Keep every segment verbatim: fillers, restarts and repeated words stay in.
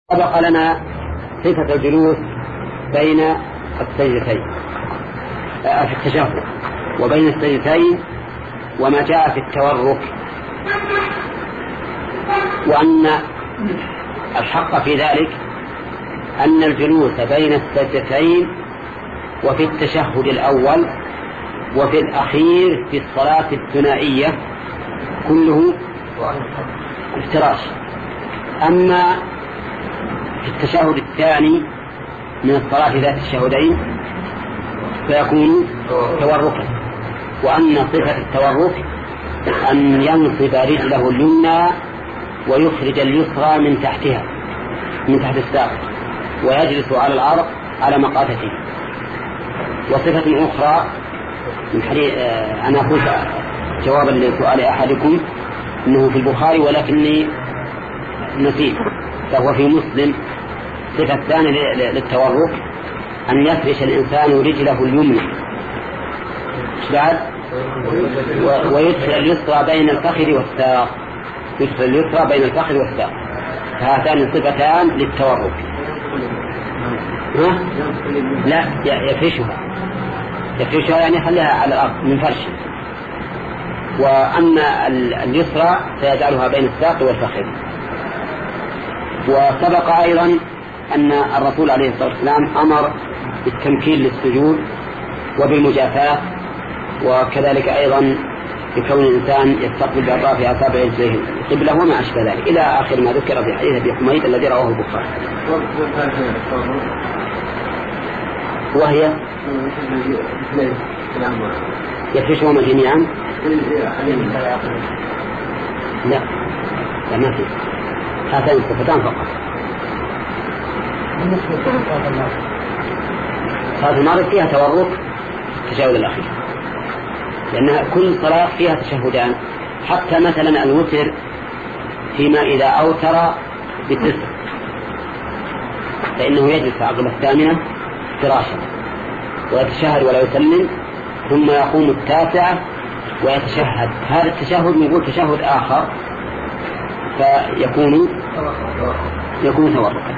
سبق لنا صفة الجلوس بين السجدتين في التشهد وبين السجدتين وما جاء في التورك، وأن الحق في ذلك أن الجلوس بين السجدتين وفي التشهد الأول وفي الأخير في الصلاة الثنائية كله افتراش. أما في التشهد الثاني من الصلاة ذات الشهدين فيكون توركا، وأن صفة التورك أن ينصب رجله اليمنى ويخرج اليسرى من تحتها من تحت الساق ويجلس على الأرض على مقاتته. وصفة أخرى من حديث أنا أقول جوابا لسؤال أحدكم أنه في البخاري ولكني نسيت، فهو في مسلم. صفة ثانية للتورك أن يفرش الإنسان رجله اليمنى بعد ويدخل اليسرى بين الفخذ والساق يدخل اليسرى بين الفخذ والساق. هاتان صفتان للتورك. ها؟ لا، يفرشها يفرشها يعني يخليها على الأرض من فرش، وأما اليسرى سيجعلها بين الساق والفخذ. وسبق أيضا أن الرسول عليه الصلاة والسلام أمر بالتمكين للسجود وبالمجافاة، وكذلك أيضا بكون الإنسان يستقبل بأطراف أصابعه رجليه القبلة وما أشبه ذلك إلى آخر ما ذكر في حديث أبي حميد الذي رواه البخاري. وهي يفرشهما جميعا؟ لا لا ما في، هاتان الصفتان فقط. صلاة المغرب فيها تورك التشهد الأخير، لأنها كل صلاة فيها تشهدان، حتى مثلا الوتر فيما إذا أوتر بتسع فإنه يجلس عقب الثامنة فراشا ويتشهد ولا يسلم، ثم يقوم التاسعة ويتشهد. هذا التشهد يقول تشهد آخر فيكون يكون توركا.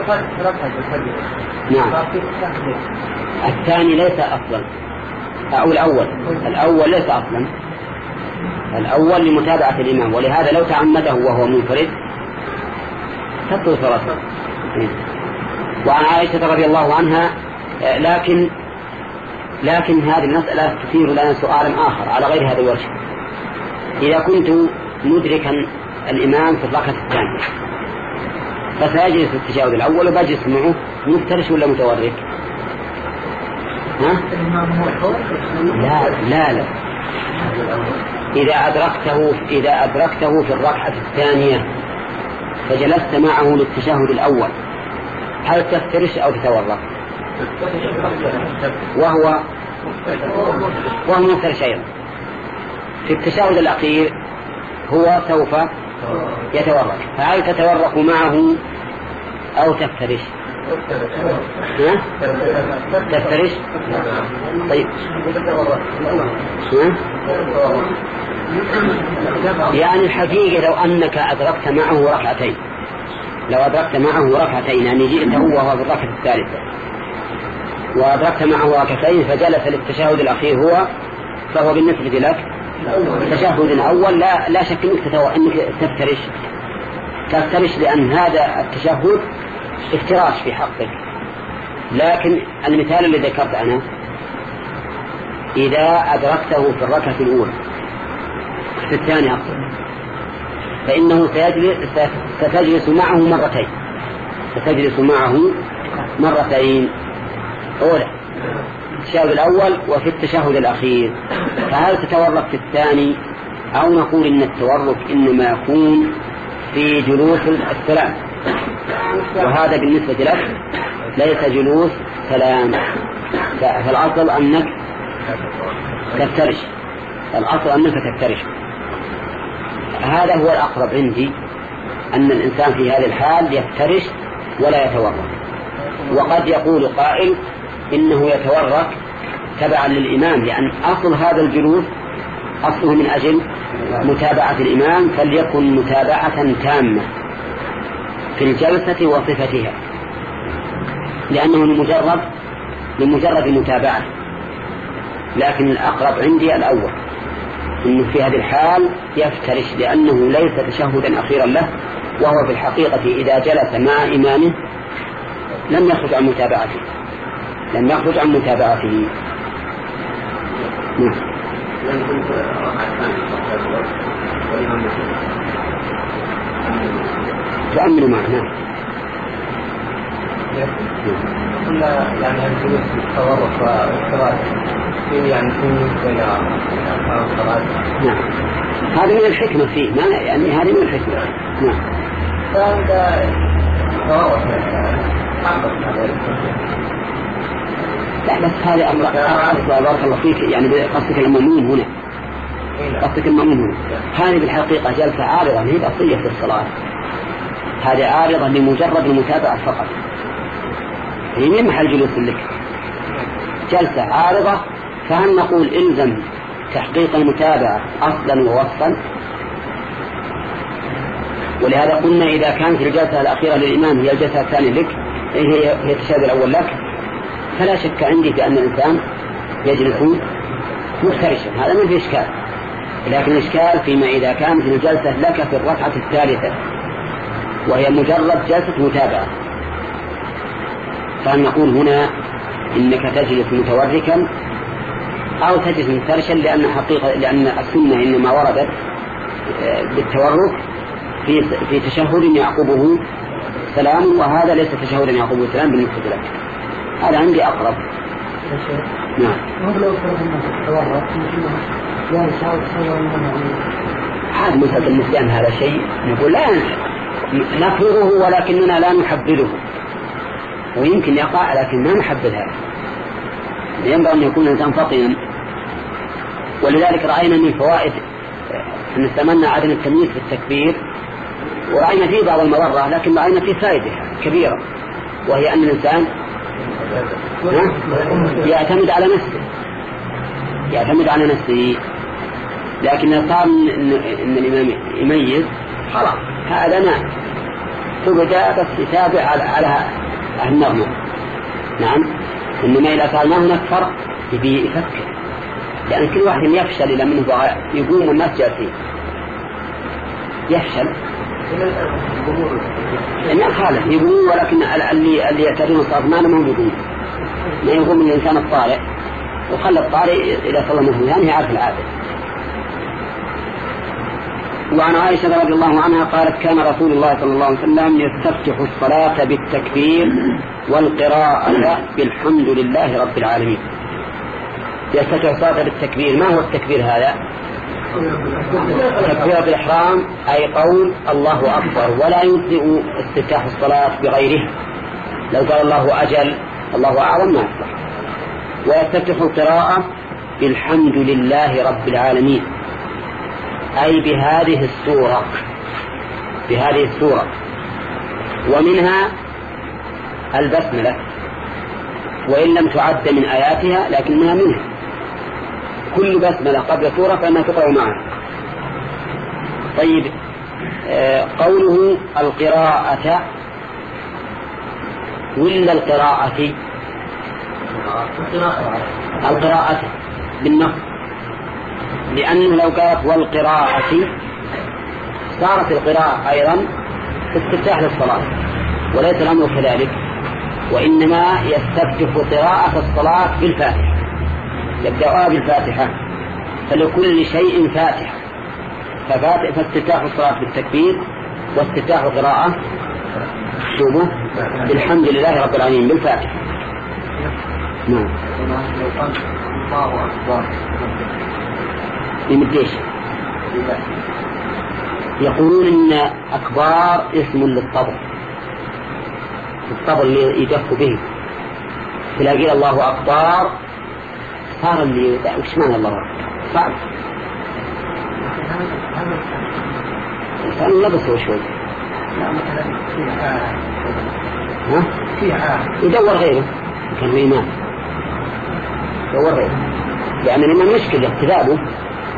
نعم، الثاني ليس أصلا أو الأول الأول ليس أصلا الأول لمتابعة الإمام، ولهذا لو تعمده وهو منفرد تبطل صلاته. وعن عائشة رضي الله عنها لكن لكن هذه المسألة تثير لنا سؤالا آخر على غير هذا الوجه. إذا كنت مدركا الإمام في الركعة الثانية فسيجلس في التشهد الأول وبجلس معه مفترش ولا متورك؟ ها؟ لا لا لا إذا أدركته إذا أدركته في الركعة الثانية فجلست معه للتشهد الأول هل تفترش أو تتورك؟ وهو وهو مفترش أيضا. في التشهد الأخير هو سوف يتورك، فهل تتورك معه أو تفترش؟ ها؟ تفترش؟ طيب ها؟ يعني الحقيقة لو أنك أدركت معه ركعتين لو أدركت معه ركعتين يعني جئت هو وهو في الركعة الثالثة وأدركت معه ركعتين فجلس للتشهد الأخير هو، فهو بالنسبة لك تشهد أول لا لا شك أنك تتو... أنك تفترش تفترش لأن هذا التشهد افتراش في حقك. لكن المثال الذي ذكرت أنا إذا أدركته في الركعة الأولى في الثانية أقصد فإنه سيجلس ستجلس معه مرتين ستجلس معه مرتين أولى التشهد الأول وفي التشهد الأخير. فهل تتورك في الثاني أو نقول إن التورك إنما يكون في جلوس السلام، وهذا بالنسبة لك ليس جلوس سلام، فالأصل أنك تفترش الأصل أنك تفترش. هذا هو الأقرب عندي، أن الإنسان في هذه الحال يفترش ولا يتورك. وقد يقول قائل إنه يتورك تبعا للإمام، لأن أصل هذا الجلوس أصله من أجل متابعة الإمام، فليكن متابعة تامة في الجلسة وصفتها، لأنه لمجرد لمجرد المتابعة، لكن الأقرب عندي الأول، إنه في هذه الحال يفترش لأنه ليس تشهدا أخيرا له، وهو في الحقيقة إذا جلس مع إمامه لم يخرج عن متابعته لم يخرج عن متابعته. نعم. تأملوا معنا. قلنا يعني الجلوس بالتورط والقراءة يعني بين أركان الصلاة. نعم. هذه من الحكمة فيه، ما يعني هذه من الحكمة. نعم. فهذا تورط لا بس هذا أمر أصلا بارك الله فيك، يعني قصدك المأمون هنا قصدك المأمون هنا هذه بالحقيقة جلسة عارضة، هي أصلية في الصلاة، هذه عارضة لمجرد المتابعة فقط، هي من محل جلوس لك جلسة عارضة. فهل نقول إلزم تحقيق المتابعة أصلا ووصفا؟ ولهذا قلنا إذا كانت الجلسة الأخيرة للإمام هي الجلسة الثانية لك، هي هي التشهد الأول لك، فلا شك عندي بأن الإنسان يجلس مفترشا، هذا ما في إشكال. لكن الإشكال فيما إذا كانت الجلسة لك في الركعة الثالثة وهي مجرد جلسة متابعة، فهل نقول هنا إنك تجلس متوركا أو تجلس مفترشا؟ لأن حقيقة لأن السنة إنما وردت بالتورك في في تشهد يعقبه سلام، وهذا ليس تشهدا يعقبه سلام بالنسبة لك. هذا عندي أقرب. نعم. هذا مسألة النسيان، هذا شيء نقول لا نفرغه ولكننا لا نحبذه، ويمكن يقع لكن ما نحبذ هذا، ينبغي أن يكون الإنسان فطنا. ولذلك رأينا من فوائد أن استمرنا عدم التمييز في التكبير، ورأينا فيه بعض المضرة، لكن رأينا فيه فائدة كبيرة، وهي أن الإنسان يعتمد على نفسه يعتمد على نفسه لكن صار إن الإمام يميز خلاص هذا نعم تبدأ بس يتابع على على النغمة. نعم. إنما إذا صار ما هناك فرق يبي يفكر، لأن كل واحد يفشل إلى منه يقوم والناس جالسين يفشل ما خالف يقوم، ولكن اللي اللي يعتبرون صار ما لهم يقوم، ما يقوم الإنسان الطارئ، وخلى الطارئ إذا صلى منه يعني يعرف العادة. وعن عائشة رضي الله عنها قالت كان رسول الله صلى الله عليه وسلم يستفتح الصلاة بالتكبير والقراءة بالحمد لله رب العالمين. يستفتح الصلاة بالتكبير، ما هو التكبير هذا؟ تكبير الإحرام، أي قول الله أكبر، ولا يجزئ استفتاح الصلاة بغيره، لو قال الله أجل الله أعظم ما يصح. ويستفتح القراءة بالحمد لله رب العالمين، أي بهذه السورة بهذه السورة ومنها البسملة، وإن لم تعد من آياتها لكنها منها، كل بسملة قبل سورة فإنها تقرأ معها. طيب آه قوله القراءة ولا القراءة؟ القراءة بالنص، لأنه لو قالت والقراءة صارت القراءة أيضا استفتاح للصلاة، وليس الأمر كذلك، وإنما يستفتح قراءة الصلاة بالفاتحة، يبدأها بالفاتحة، فلكل شيء فاتحة، فاستفتاح الصلاة بالتكبير واستفتاح القراءة شوفوا بالحمد لله رب العالمين بالفاتحة. نعم. يمديش يقولون إن أكبار اسم للطبل، الطبل اللي يدف به، تلاقي الله أكبر صار اللي وش معنى الله صعب الإنسان لبسه شوي ها يدور غيره كان الإمام يدور غيره، يعني لما مشكلة اقتدابه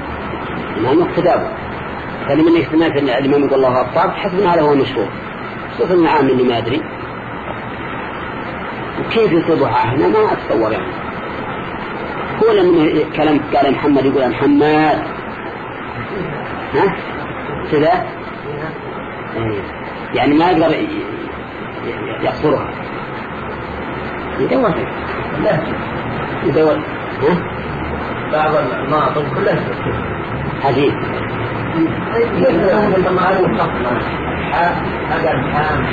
الإمام اقتدابه، فلمن يستمع في الإمام يقول الله أكبر تحسب هذا هو المشهور، شوف النعام اللي ما أدري وكيف يصيبها هنا ما أتصور يعني. هو لما كلام قال محمد يقول محمد ها كذا يعني ما يقدر يقصرها يدور لا يدور ها بعض المناطق كلها عجيب لما أعلم خطنا أقل حام.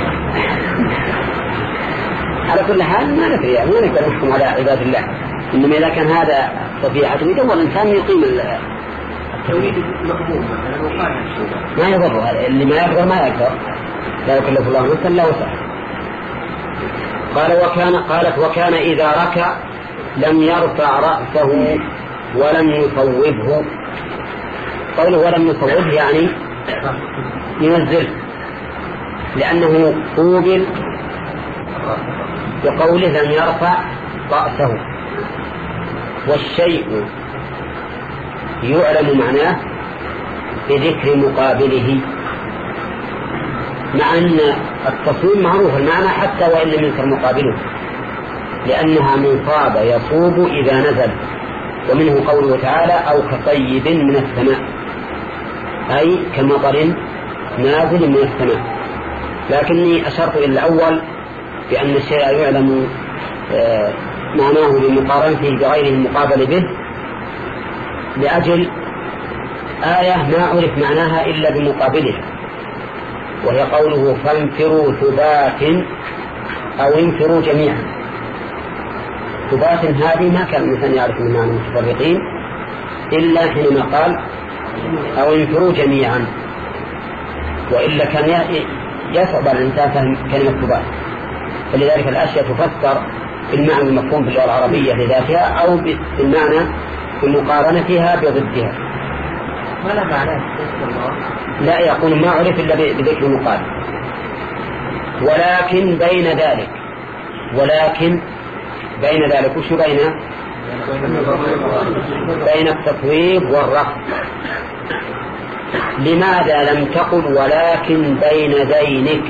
على كل حال ما ندري يعني ما نقدر نحكم على عباد الله، إنما إذا كان هذا طبيعته يدور الإنسان يقيم التوحيد مقبول ما يضر اللي ما يقدر ما يقدر لا يكلف الله نفسا إلا وسعها. قال وكان قالت وكان إذا ركع لم يرفع رأسه ولم يصوبه. قوله ولم يصوبه يعني ينزل لأنه قوبل بقوله لم يرفع رأسه. والشيء يعلم معناه بذكر مقابله، مع أن التصويب معروف المعنى حتى وإن لم يذكر مقابله، لأنها منصاب يصوب إذا نزل، ومنه قوله تعالى أو كطيب من السماء أي كمطر نازل من السماء. لكني أشرت إلى الأول بأن الشيء يعلم معناه بمقارنته بغيره المقابل به لأجل آية ما عرف معناها إلا بمقابلها، وهي قوله فانفروا ثبات أو انفروا جميعا. ثبات هذه ما كان الإنسان يعرف من معنى المتفرقين إلا حينما قال أو انفروا جميعا، وإلا كان يصعب على الإنسان فهم كلمة ثبات. فلذلك الأشياء تفسر بالمعنى المفهوم في اللغة العربية لذاتها أو بالمعنى بمقارنتها بضدها. ما لا معنى لا يقول ما عرف إلا بذكر المقابل. ولكن بين ذلك ولكن بين ذلك وش بين بين التصويب والرفع. لماذا لم تقل ولكن بين ذينك؟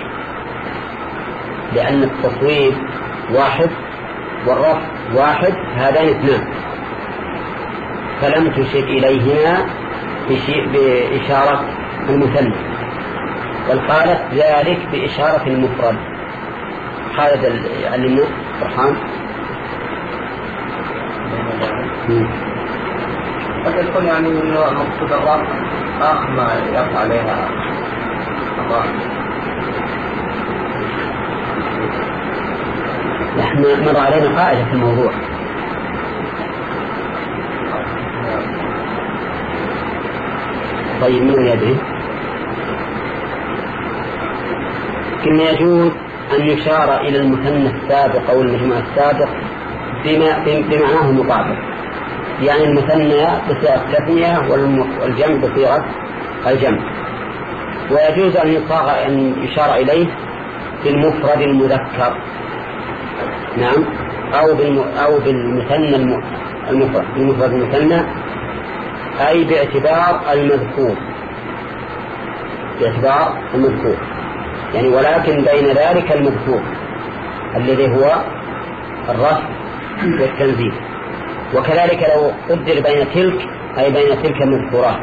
لأن التصويب واحد والرفع واحد، هذان اثنان، فلم تشر إليهما بإشارة المثنى، بل قالت ذلك بإشارة المفرد. هذا يعلمنا فرحان. قد يكون يعني من مقصود الرفع آخر ما يقع عليها الله. نحن مر علينا قاعدة في الموضوع. طيب من يدري؟ كما يجوز أن يشار إلى المثنى السابق أو المجموع السابق بما بمعناه المطابق، يعني المثنى بصيغة التثنية والجمع بصيغة الجمع. ويجوز أن يصاغ أن يشار إليه بالمفرد المذكر، نعم، أو أو بالمثنى المفرد المفرد المثنى، أي باعتبار المذكور باعتبار المذكور يعني ولكن بين ذلك المذكور الذي هو الرفع والتنزيل. وكذلك لو قدر بين تلك أي بين تلك المذكورات.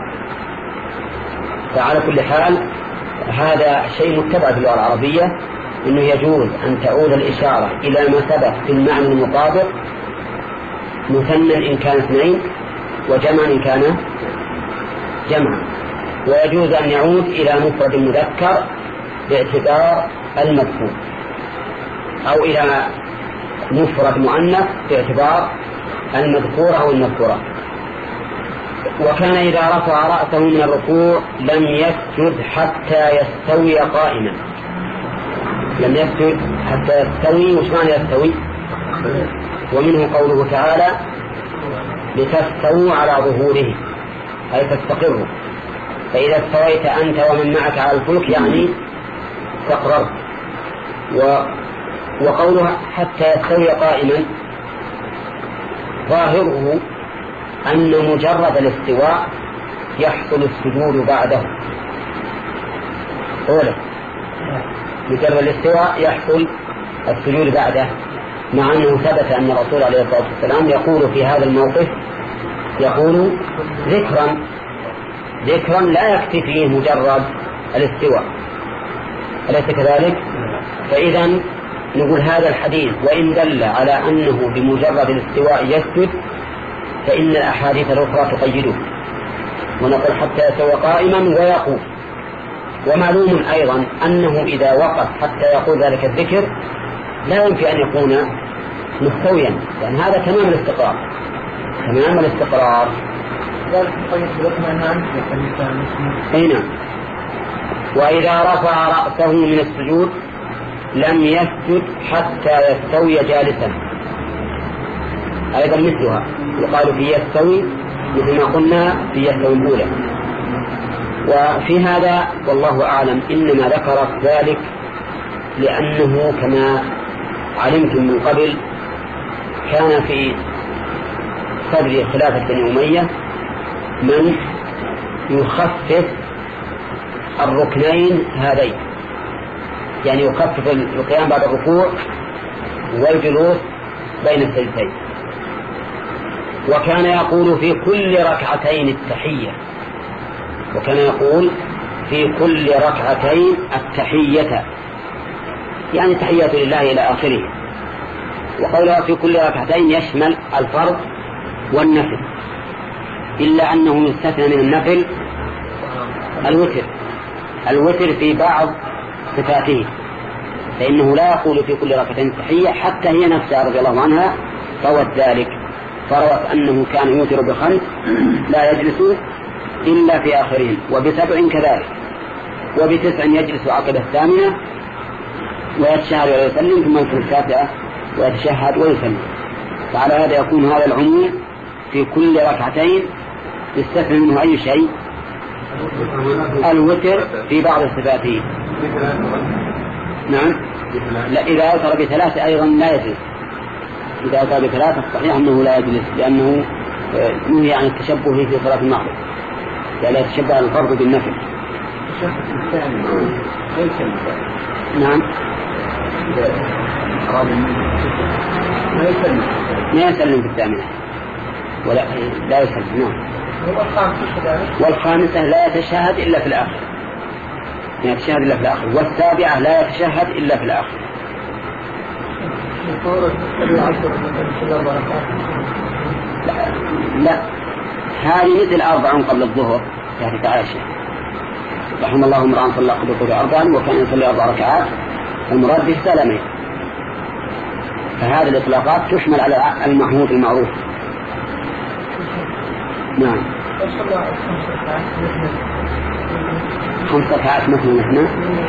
فعلى كل حال هذا شيء متبع في اللغة العربية، إنه يجوز أن تعود الإشارة إلى ما سبق في المعنى المطابق، مثنى إن كان اثنين وجمع إن كان جمعا. ويجوز أن يعود إلى مفرد مذكر باعتبار المذكور، أو إلى مفرد مؤنث باعتبار المذكور أو المذكورة. وكان إذا رفع رأسه من الركوع لم يسجد حتى يستوي قائما. لم يسجد حتى يستوي. وش معنى يستوي؟ ومنه قوله تعالى لتستووا على ظهوره أي تستقروا. فإذا استويت أنت ومن معك على الفلك يعني استقررت. و... وقولها حتى يستوي قائما ظاهره أن مجرد الاستواء يحصل السجود بعده. أولا مجرد الاستواء يحصل السجود بعده، مع أنه ثبت أن الرسول عليه الصلاة والسلام يقول في هذا الموقف يقول ذكرا ذكرا لا يكفي فيه مجرد الاستواء، أليس كذلك؟ فإذا نقول هذا الحديث وإن دل على أنه بمجرد الاستواء يسجد فإن الأحاديث الأخرى تقيده، ونقول حتى يستوى قائما ويقول. ومعلوم أيضا أنه إذا وقف حتى يقول ذلك الذكر لا يمكن أن يكون مستويا، لأن هذا تمام الاستقرار تمام الاستقرار أي نعم. وإذا رفع رأسه من السجود لم يسجد حتى يستوي جالسا، أيضا مثلها يقال في يستوي مثل ما قلنا في يستوي الأولى. وفي هذا والله أعلم إنما ذكر ذلك لأنه كما علمتم من قبل كان في صدر خلافة بني أمية من يخفف الركنين هذين، يعني يخفف القيام بعد الركوع والجلوس بين السجدتين، وكان يقول في كل ركعتين التحية وكان يقول في كل ركعتين التحية، يعني التحية لله إلى آخره. وقولها في كل ركعتين يشمل الفرض والنفل، إلا أنه يستثنى من النفل الوتر الوتر في بعض صفاته، فإنه لا يقول في كل ركعتين التحية، حتى هي نفسها رضي الله عنها روت ذلك، فروت أنه كان يوتر بخمس لا يجلس إلا في آخرين، وبسبع كذلك، وبتسع يجلس عقب الثامنة ويتشهد ويسلم ثم يدخل التاسعة ويتشهد ويسلم. فعلى هذا يكون هذا العموم في كل ركعتين يستثنى منه أي شيء الوتر في بعض صفاته. نعم. لا، إذا أوتر بثلاثة أيضا لا يجلس، إذا أوتر بثلاثة صحيح أنه لا يجلس، لأنه نهي عن التشبه في صلاة المغرب، لا يتشبه الفرض بالنفل. نعم. ما يسلم في الثامنة ولا لا يسلم. نعم. والخامسة لا يتشهد إلا في الآخر، لا يتشهد إلا في الآخر، والسابعة لا يتشهد إلا في الآخر. لا, لا. هذه مثل أربع قبل الظهر يعني عائشة رحمه الله امرأ صلى قبل الظهر أربعا وكان يصلي أربع ركعات، المراد به سلامين. فهذه الإطلاقات تشمل على المحمود المعروف. نعم. خمس ركعات مثل مثنى،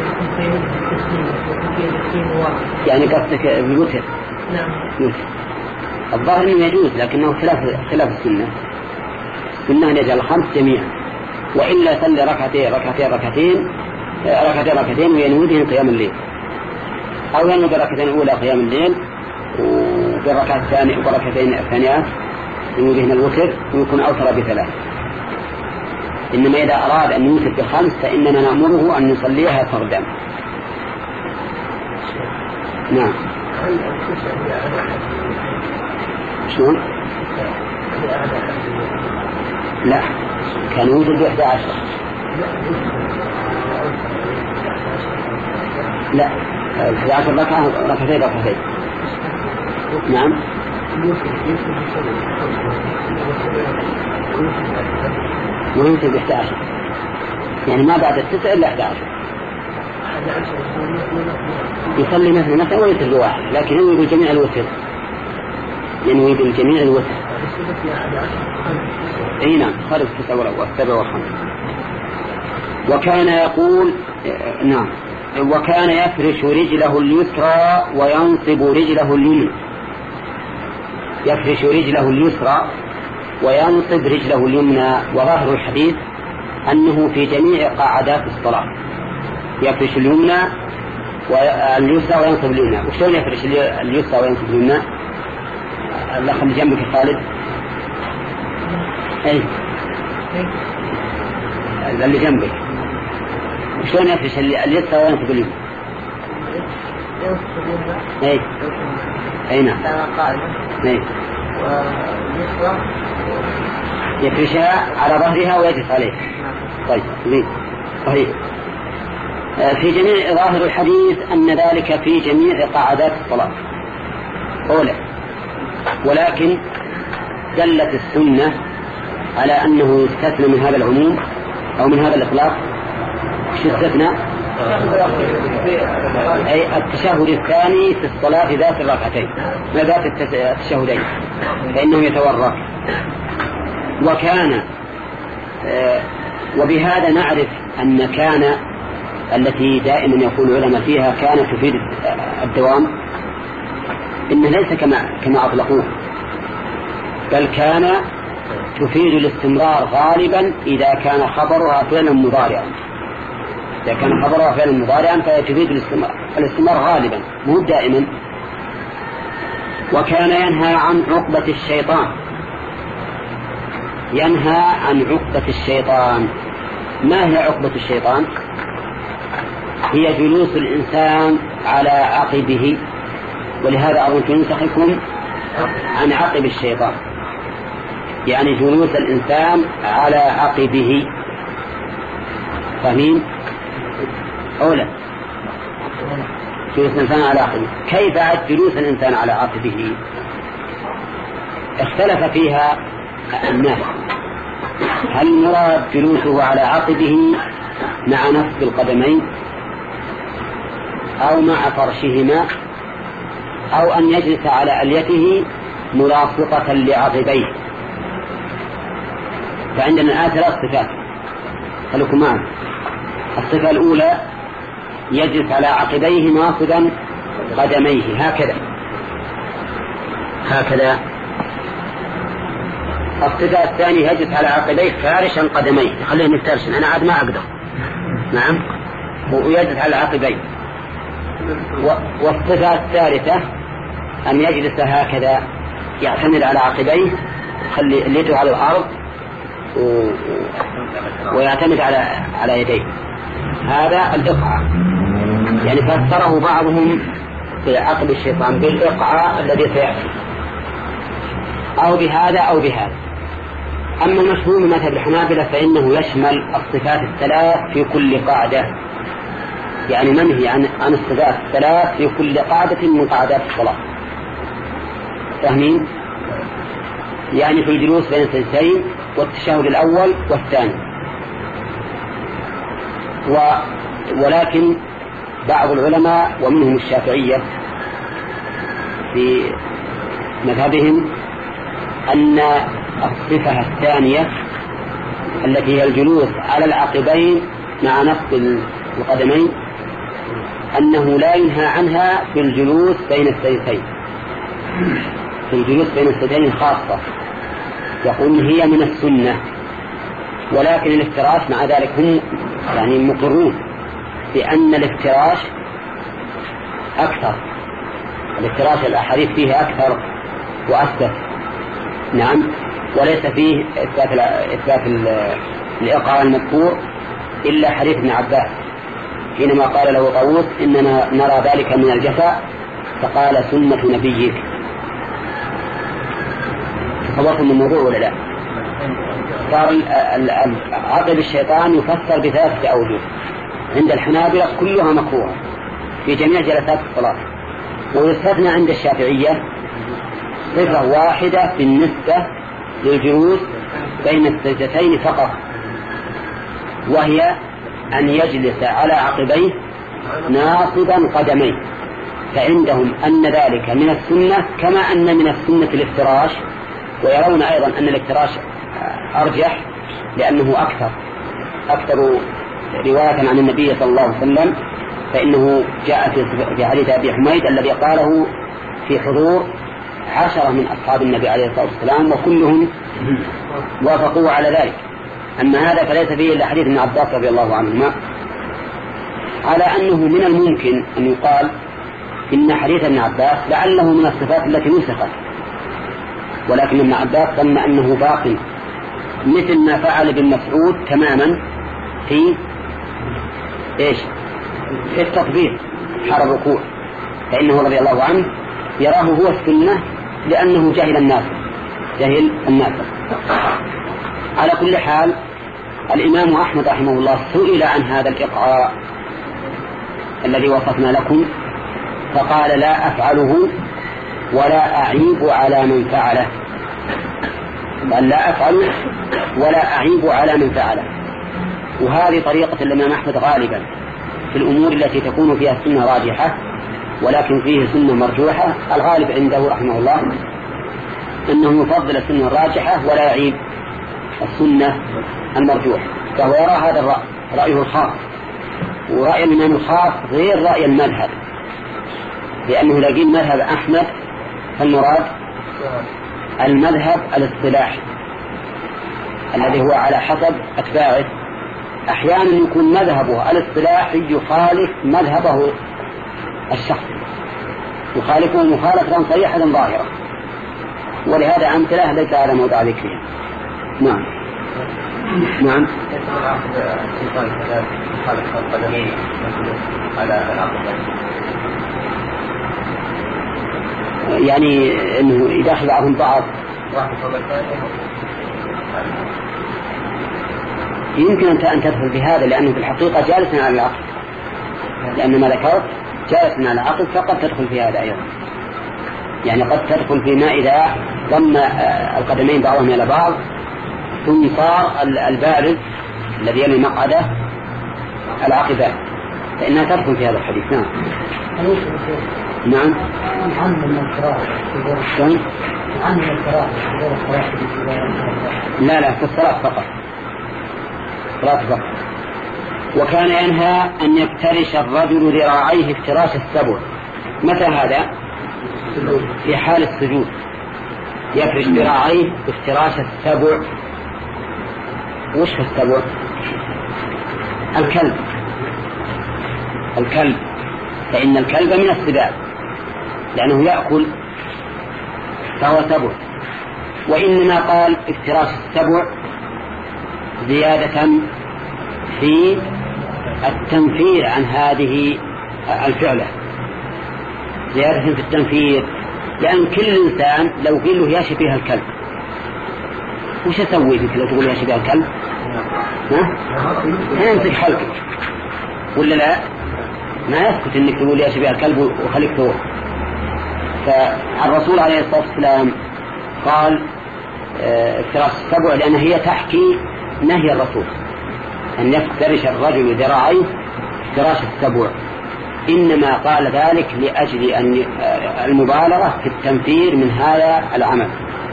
يعني قصدك بالوتر. نعم. الظاهر انه يجوز، لكنه خلاف خلاف السنة. السنة يجعل الخمس جميعا، وإلا يصلي ركعتين ركعتين ركعتين ركعتين ركعتين وينودهن قيام الليل، أو ينود ركعتين الأولى قيام الليل وبالركعة الثانية وبركعتين الثانيات ينودهن الوتر، ويكون أوتر بثلاث. إنما إذا أراد أن يوتر بخمس فإننا نأمره أن يصليها فردا. نعم. شلون؟ لا، كان يوتر بإحدى عشر. لا، إحدى عشر ركعة ركعتين ركعتين. نعم. ويوتر بإحدى عشر، يعني ما بعد التسع إلا إحدى عشر. يصلي مثل مثل ويوتر بواحد، لكن ينوي بالجميع الوتر، ينوي بالجميع الوتر. اي نعم، خرج التسع والسبع والخمس. وكان يقول نعم وكان يفرش رجله اليسرى وينصب رجله اليمنى. يفرش رجله اليسرى وينصب رجله اليمنى، وظاهر الحديث أنه في جميع قاعدات الصلاة يفرش اليمنى واليسرى وينصب اليمنى. وشلون يفرش اليسرى وينصب اليمنى؟ الأخ اللي جنبك خالد، أي اللي جنبك، وشلون يفرش اليسرى وينصب اليمنى؟ اي اي نعم اي يفرشها على ظهرها ويجلس عليه. طيب زين صحيح. في جميع ظاهر الحديث أن ذلك في جميع قاعدات الصلاة أولى، ولكن دلت السنة على أنه يستثنى من هذا العموم أو من هذا الإطلاق. ايش يستثنى؟ أي التشهد الثاني في الصلاة ذات الركعتين ما ذات التشهدين فإنه يتورط. وكان آه وبهذا نعرف أن كان التي دائما يقول العلماء فيها كان تفيد الدوام، إن ليس كما كما أطلقوه، بل كان تفيد الاستمرار غالبا إذا كان خبرها فعلا مضارعا. إذا كان خبرها فعلا مضارعا فهي تفيد الاستمرار, الاستمرار غالبا مو دائما. وكان ينهى عن عقبة الشيطان، ينهى عن عقبة الشيطان. ما هي عقبة الشيطان؟ هي جلوس الإنسان على عقبه، ولهذا أظن في نسخكم عن عقب الشيطان، يعني جلوس الإنسان على عقبه. فاهمين؟ أولا جلوس الإنسان على عقبه، كيف جلوس الإنسان على عقبه؟ اختلف فيها الناس، هل مراد جلوسه على عقبه مع نصب القدمين أو مع فرشهما أو أن يجلس على أليته ملاصقة لعقبيه؟ فعندنا الآن ثلاث صفات خلوكم معنا. الصفة الأولى يجلس على عقبيه ناصبا قدميه هكذا هكذا. الصفة الثانية يجلس على عقبيه فارشا قدميه، خلينا نفترشن أنا عاد ما أقدر. نعم، ويجلس على عقبيه. والصفة الثالثة أن يجلس هكذا يعتمد على عقبيه، خلي يده على الأرض و... ويعتمد على على يديه. هذا الإقعاء، يعني فسره بعضهم في عقب الشيطان بالإقعاء الذي سيأتي، أو بهذا أو بهذا. أما المشهور من مذهب الحنابلة فإنه يشمل الصفات الثلاث في كل قاعدة، يعني منهي عن عن الصفات الثلاث في كل قاعدة من قاعدات الصلاة. فاهمين؟ يعني في الجلوس بين السجدتين والتشهد الأول والثاني. و ولكن بعض العلماء ومنهم الشافعية في مذهبهم أن الصفة الثانية التي هي الجلوس على العقبين مع نصب القدمين أنه لا ينهى عنها في الجلوس بين السجدتين، في الجلوس بين السجدتين خاصة، يقول هي من السنة. ولكن الافتراش مع ذلك هم يعني مقرون بأن الافتراش أكثر، الافتراش الأحاديث فيه أكثر وأثبت. نعم، وليس فيه إثبات إثبات الإقعاء المذكور إلا حديث ابن عباس حينما قال له طاووس إننا نرى ذلك من الجفاء، فقال سنة نبيك. تصورتم من الموضوع ولا لا؟ صار عقب الشيطان يفسر بثلاثة أوجه عند الحنابلة كلها مكروهة في جميع جلسات الصلاة، ويستثنى عند الشافعية صفة واحدة بالنسبة للجلوس بين السجدتين فقط، وهي أن يجلس على عقبيه ناصبا قدميه، فعندهم أن ذلك من السنة كما أن من السنة الافتراش، ويرون أيضا أن الافتراش أرجح لأنه أكثر أكثر رواية عن النبي صلى الله عليه وسلم، فإنه جاء في حديث أبي حميد الذي قاله في حضور عشرة من أصحاب النبي عليه الصلاة والسلام وكلهم وافقوا على ذلك. أما هذا فليس فيه إلا حديث ابن عباس رضي الله عنهما، على أنه من الممكن أن يقال إن حديث ابن عباس لعله من الصفات التي نسخت، ولكن ابن عباس ظن أنه باق، مثل ما فعل ابن مسعود تماما في إيش؟ في التطبيق حال الركوع، فإنه رضي الله عنه يراه هو السنة لأنه جهل الناس جهل الناس. على كل حال الإمام أحمد رحمه الله سئل عن هذا الإقعاء الذي وصفنا لكم فقال لا أفعله ولا أعيب على من فعله. قال لا أفعله ولا أعيب على من فعله. وهذه طريقة الإمام أحمد غالبا في الأمور التي تكون فيها السنة راجحة ولكن فيه سنة مرجوحة. الغالب عنده رحمه الله أنه يفضل السنة الراجحة ولا يعيب السنة المرجوحة، فهو يرى هذا الرأي رأيه الخاص. ورأي الإمام الخاص غير رأي المذهب، لأنه لقي مذهب أحمد فالمراد المذهب الاصطلاحي الذي هو على حسب أتباعه. أحيانا يكون مذهبه الاصطلاحي يخالف مذهبه الشخصي، يخالفه مخالفة صريحة ظاهرة، ولهذا أمثلة ليس على موضع ذكرها. نعم نعم يعني انه يدخل بعضهم بعض يمكن ان تدخل في هذا، لانه في الحقيقه جالس على العقل، لان ما ذكرت جالس على العقل فقد تدخل في هذا ايضا. يعني قد تدخل فيما اذا ضم القدمين بعضهم الى بعض ثم صار البارز الذي يلي مقعده العقبات، فإنها تدخل في هذا الحديث. نعم نعم لا لا في الصلاة فقط، صلاة فقط. وكان ينهى أن يفترش الرجل ذراعيه افتراش السبع. متى هذا؟ في حال السجود يفرش ذراعيه افتراش السبع. وش في السبع؟ الكلب الكلب فإن الكلب من السباع لأنه يأكل فهو سبع. وإنما قال افتراش السبع زيادة في التنفير عن هذه الفعلة، زيادة في التنفير، لأن كل إنسان لو قيل له يا شبيه الكلب وش يسوي بك لو تقول يا شبيه الكلب؟ ها؟ يمسك حلقك ولا لا؟ ما يسكت انك تقول يا شبيه الكلب وخليك تروح. فالرسول عليه الصلاة والسلام قال افتراش السبع لأن هي تحكي نهي الرسول أن يفترش الرجل ذراعيه افتراش السبع، إنما قال ذلك لأجل أن المبالغة في التنفير من هذا العمل.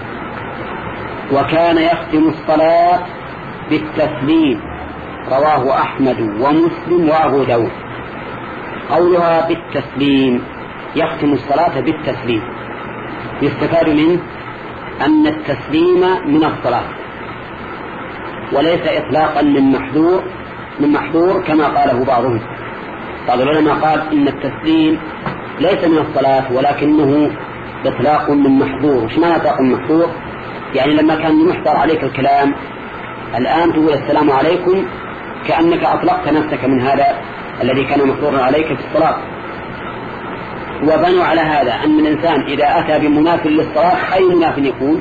وكان يختم الصلاة بالتسليم، رواه أحمد ومسلم وأبو داود. قولها بالتسليم يختم الصلاة بالتسليم يستفاد منه أن التسليم من الصلاة وليس إطلاقا من محظور من محظور كما قاله بعضهم. بعض العلماء قال إن التسليم ليس من الصلاة ولكنه إطلاق من محظور. وش معنى إطلاق من محظور؟ يعني لما كان محضر عليك الكلام الآن تقول السلام عليكم كأنك أطلقت نفسك من هذا الذي كان محظورا عليك في الصلاة. وبنوا على هذا أن الإنسان إذا أتى بمناف للصلاة أي مناف يكون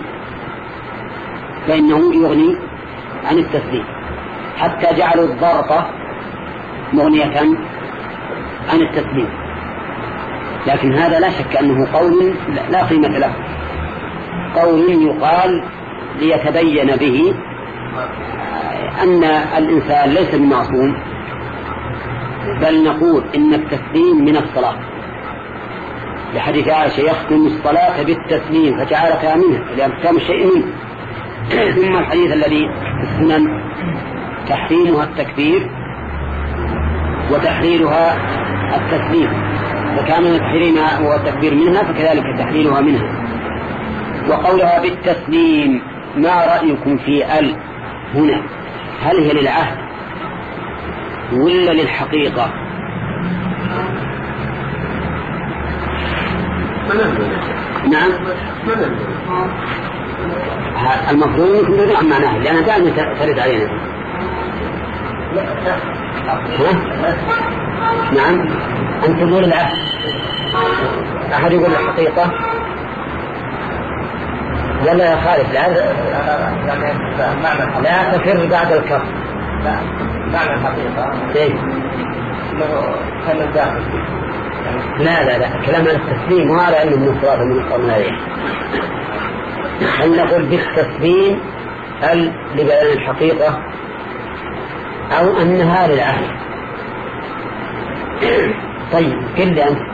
فإنه يغني عن التسليم، حتى جعلوا الضرطة مغنية عن التسليم. لكن هذا لا شك أنه قول لا قيمة له، قول يقال ليتبين به أن الإنسان ليس بمعصوم، بل نقول إن التسليم من الصلاة لحديث عائشة يختم الصلاة بالتسليم فجعلتها منه لأختام الشيء منه. ثم الحديث الذي في السنن تحريمها التكبير وتحريرها التسليم، فكان من تحريمها والتكبير منها فكذلك تحريرها منها. وقولها بالتسليم ما رأيكم في ال هنا؟ هل هي للعهد ولا للحقيقة؟ نعم المفروض يكون يدرك عن معناه لأنها دائما ترد علينا. نعم أن تقول العهد أحد يقول الحقيقة ولا يا خالد لا لا تفر بعد الكف. لا معنى الحقيقة إيه؟ إنه كان الداخل. لا لا لا كلام التسليم وعلى أنه من الصواب من القرن عليه. هل نقول بالتسليم هل لبيان الحقيقة أو أنها للعهد؟ طيب قل لي أنت.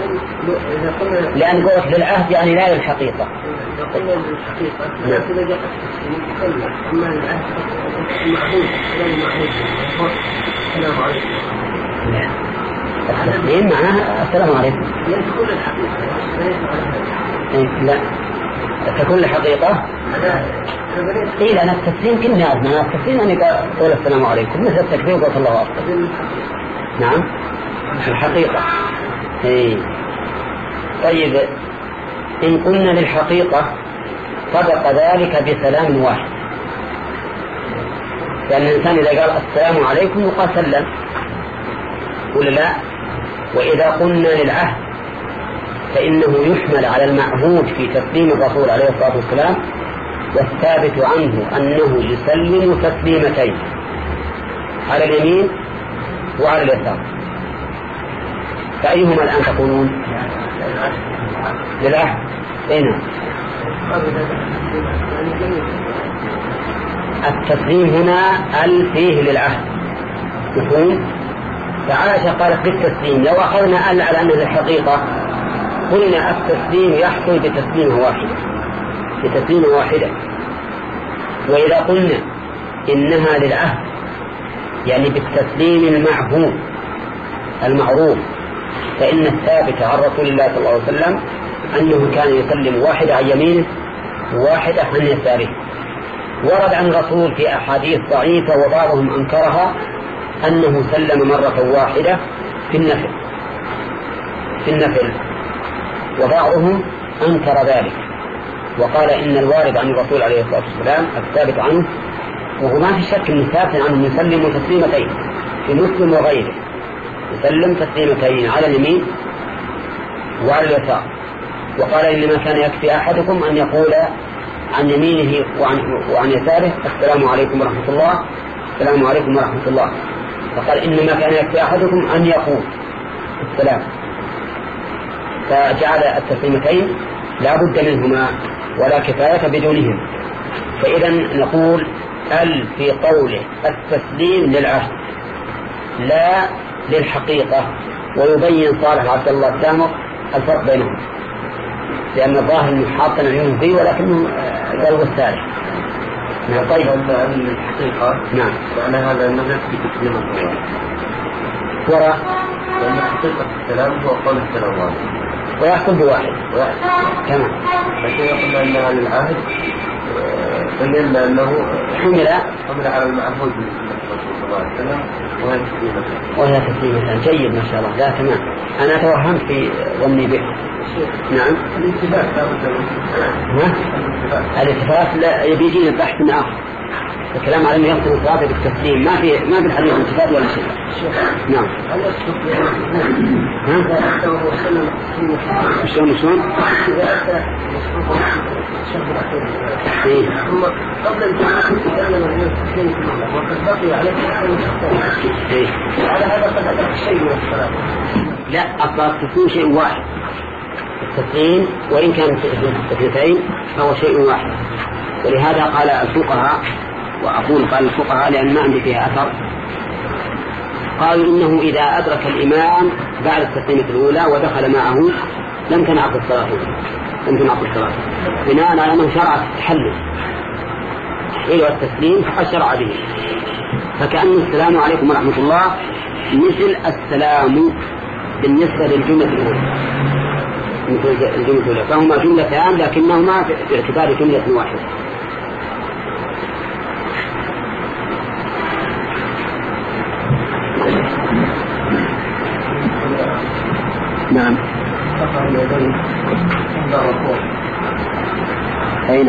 لأن قولك للعهد يعني لا للحقيقة. قلنا للحقيقة إذا جاءت التسليم أما للعهد المعهود غير المعهود السلام عليكم. لا التسليم معناها السلام عليكم. يعني تكون الحقيقة إيه لا تكون الحقيقة. إيه لأن التسليم كنا أزمنا التسليم أن يقول السلام عليكم مثل التكبير وقال الله أكبر. نعم الحقيقة. إيه طيب إن قلنا للحقيقة سبق ذلك بسلام واحد، لأن الإنسان إذا قال السلام عليكم وقال سلم ولا لا؟ وإذا قلنا للعهد فإنه يحمل على المعهود في تسليم الرسول عليه الصلاة والسلام، والثابت عنه أنه يسلم تسليمتين على اليمين وعلى اليسار. فأيهما الآن تقولون؟ للعهد. أين التسليم هنا ال فيه للعهد مفهوم؟ فعائشة قالت بالتسليم لو أخذنا ال على أنه للحقيقة قلنا التسليم يحصل بتسليمه واحدة بتسليمه واحدة. وإذا قلنا إنها للعهد يعني بالتسليم المعهود المعروف، فإن الثابت عن رسول الله صلى الله عليه وسلم أنه كان يسلم واحدة عن يمينه وواحدة عن يساره. ورد عن الرسول في أحاديث ضعيفة وبعضهم أنكرها أنه سلم مرة واحدة في النفل في النفل وبعضهم أنكر ذلك وقال إن الوارد عن الرسول عليه الصلاة والسلام الثابت عنه، وهو ما في شك أنه ثابت عنه يسلم تسليمتين في مسلم وغيره، يسلم تسليمتين على اليمين وعلى اليسار. وقال إنما كان يكفي أحدكم أن يقول عن يمينه وعن, وعن يساره السلام عليكم ورحمة الله السلام عليكم ورحمة الله. فقال إنما كان يكفي أحدكم أن يقول السلام، فجعل التسليمتين لا بد منهما ولا كفاية بدونهم. فإذا نقول ال في قوله التسليم للعهد لا للحقيقة، ويبين صالح عبد الله السامر الفرق بينهم، لأن الظاهر أنه حاطا عيونه فيه ولكنه قلب الثالث. نعم. طيب الحقيقة نعم معنى هذا أنه يكفي تسليم الصلاة وراء، لأن حقيقة السلام هو قول السلام عليكم ويحصل بواحد تمام. لكن يقولنا أنها للعهد بينا أنه حمل حمل على المعهود من صلى الله عليه وسلم وهي تسليمة وهي تسليمة. جيد ما شاء الله. لا تمام أنا توهمت في ظني به. نعم الاتفاق الاتفاق لا يبيجين البحث من آخر الكلام على أنه يقتل الصلاة بالتسليم ما في ما في الحديث الاتفاق ولا شيء. نعم ها شلون شلون إيه قبل الجماعة تكلم عن التسليم وقد بقي عليه إيه على هذا قد أدرك شيء من الصلاة. لا أصلا التسليم شيء واحد، التسليم وإن كان اثنتين فهو شيء واحد. ولهذا قال الفقهاء، وأقول قال الفقهاء لأن ما عندي فيها أثر، قالوا إنه إذا أدرك الإمام بعد التسليمة الأولى ودخل معه لم تنعقد الصلاة لم تنعقد الصلاة بناء على أنه شرع التحلل تحليل والتسليم فقد شرع به. فكأن السلام عليكم ورحمة الله مثل السلام بالنسبة للجملة الأولى مثل الجملة الأولى، فهما جملتان لكنهما باعتبار جملة واحدة. نعم أين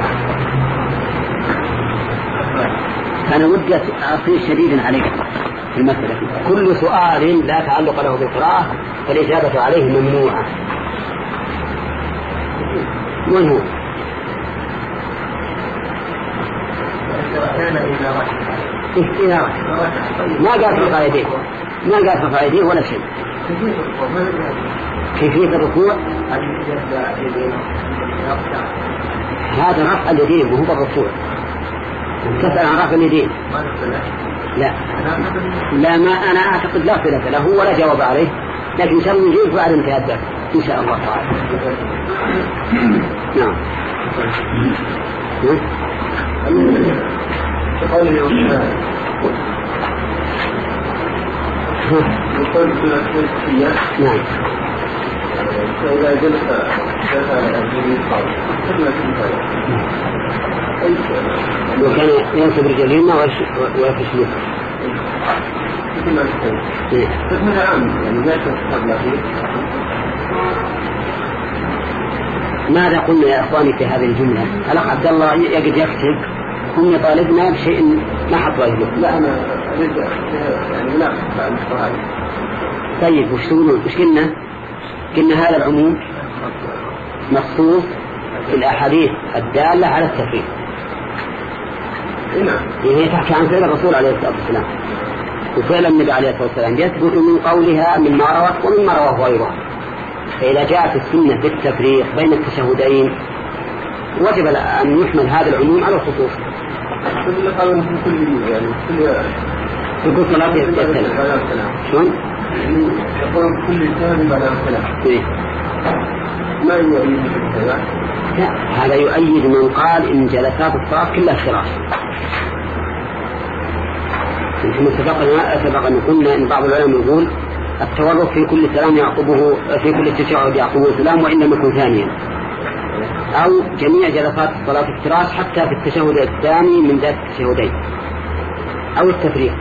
أنا ودي أصير شديدا عليك في المسألة. كل سؤال لا تعلق له بالقراءة فالإجابة عليه ممنوعة. من هو؟ إذا ما قال في قاعدين ما قال في قاعدين ولا شيء. كيفية الركوع هذا رفع اليدين وهو الركوع. تسأل عن رفع اليدين؟ لا لا ما أنا أعتقد لا صلة له ولا جواب عليه، لكن إن شاء الله نجيب بعد انتهاء الدرس إن شاء الله تعالى. نعم. نعم. فإذا جلس وكان ينصب رجلهما ويفشلون. ماذا قلنا يا إخواني في هذه الجملة؟ الأخ عبد الله يجد يكتب هم طالبنا بشيء ما حط واجبه. لا أنا أريد يعني لا أفعل. طيب وش تقولون؟ وش قلنا؟ قلنا هذا العموم مخصوص في الأحاديث الدالة على التفريق. نعم. هي تحكي عن فعل الرسول عليه الصلاة والسلام وفعل النبي عليه الصلاة والسلام يثبت من قولها مما روت ومما رواه غيرها. فإذا جاءت السنة بالتفريق بين التشهدين وجب أن يحمل هذا العموم على الخصوص. كل قول في كل يعني كل في كل صلاة السلام. شلون؟ يقول كل سلام بعد السلام. إيه؟ ما يؤيد السلام؟ لا هذا يؤيد من قال إن جلسات الصلاة كلها افتراش. كما سبقنا سبق أن قلنا إن بعض العلماء يقول التورك في كل سلام يعقبه في كل التشهد يعقبه سلام وإن لم يكن ثانيا، أو جميع جلسات الصلاة افتراش حتى في التشهد الثاني من ذات التشهدين، أو التفريق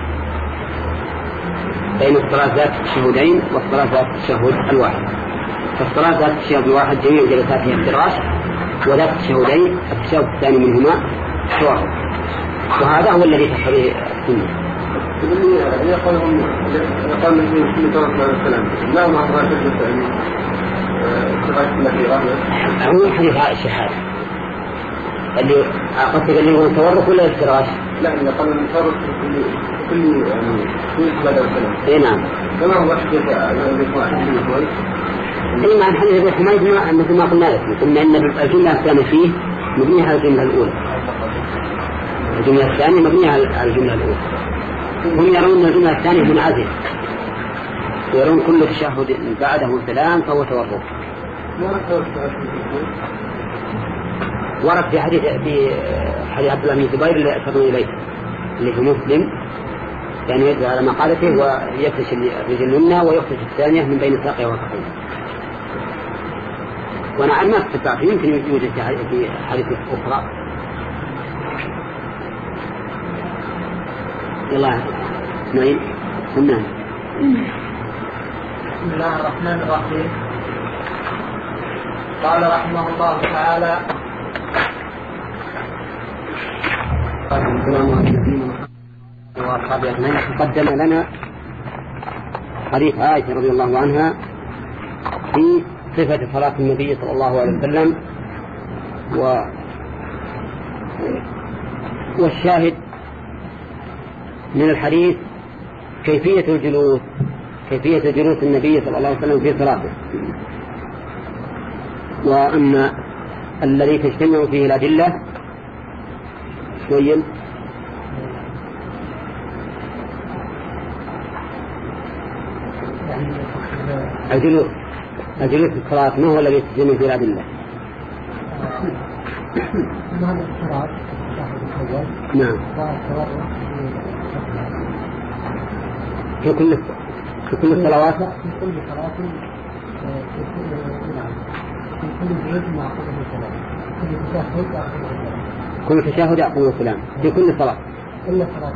بين الصلاة ذات التشهدين والصلاة ذات التشهد الواحد. فالصلاة ذات التشهد الواحد جميع جلساتها افتراش، وذات التشهدين التشهد الثاني منهما تورك، وهذا هو الذي تقتضيه السنة. يقولون يقول من كل طرف بعد السلام لا ما أفضل تجلس يعني هو حديث عائشة هذا اللي قصدك اللي هو التورك ولا الافتراش؟ لا اللي قالوا التورك كل كل يعني كل بعد السلام. اي نعم. كما هو حديث أبي حميد. اي نعم حديث أبي حميد مثل ما قلنا لكم قلنا إن الجملة الثانية فيه مبنية على الجملة الأولى. الجملة الثانية مبنية على الجملة الأولى. هم يرون أن الجملة الثانية منعزلة، يرون كل تشهد بعده سلام فهو تورك. ورد في حديث في حديث عبد الله بن الزبير اللي أشرنا إليه اللي في مسلم كان يدعو على مقالته ويفتش الرجل اليمنى ويفتش الثانية من بين ساقه وفخذه. وأنا أعلم ما استطعت يمكن يوجد في حديث أخرى. يلا اسمعين سمعنا. بسم الله الرحمن الرحيم. قال رحمه الله تعالى وأصحابه أجمعين. قدم لنا حديث عائشة رضي الله عنها في صفة صلاة النبي صلى الله عليه وسلم، و والشاهد من الحديث كيفية الجلوس كيفية جلوس النبي صلى الله عليه وسلم في صلاته، وأن الذي تجتمع فيه الأدلة شوية الجلوس الجلوس في الصلاة ما هو الذي تجتمع فيه الأدلة؟ نعم في كل في كل الصلوات في كل صلاة في كل جلوس معقوبة السلام كل تشهد كل تشهد يعقوب السلام في كل صلاة كل صلاة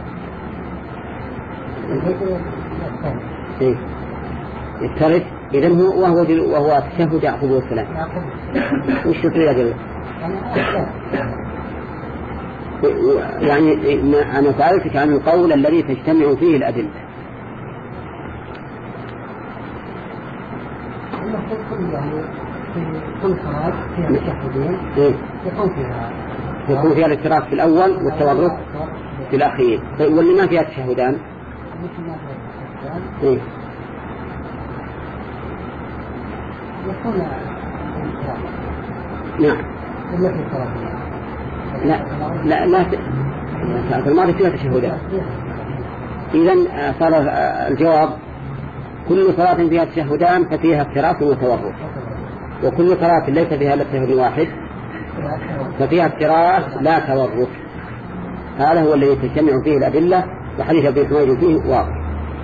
إيه يفترض إذن هو وهو وهو تشهد يعقوب السلام وش تطير جل يعني أنا سألتك عن القول الذي تجتمع فيه الأدلة. كل صلاة فيها تشهدين يكون فيها يكون فيها الاشتراك في الأول والتورط في الأخير. طيب واللي ما فيها تشهدان إيه؟ يكون نعم لا لا لا لا الماضي فيها تشهدان. إذن صار الجواب كل صلاة فيها تشهدان ففيها افتراس وتورط، وكل صلاة ليس فيها إلا تشهد واحد ففيها افتراس لا تورط. هذا هو الذي تجتمع فيه الأدلة، وحديث ابن حميد فيه واضح.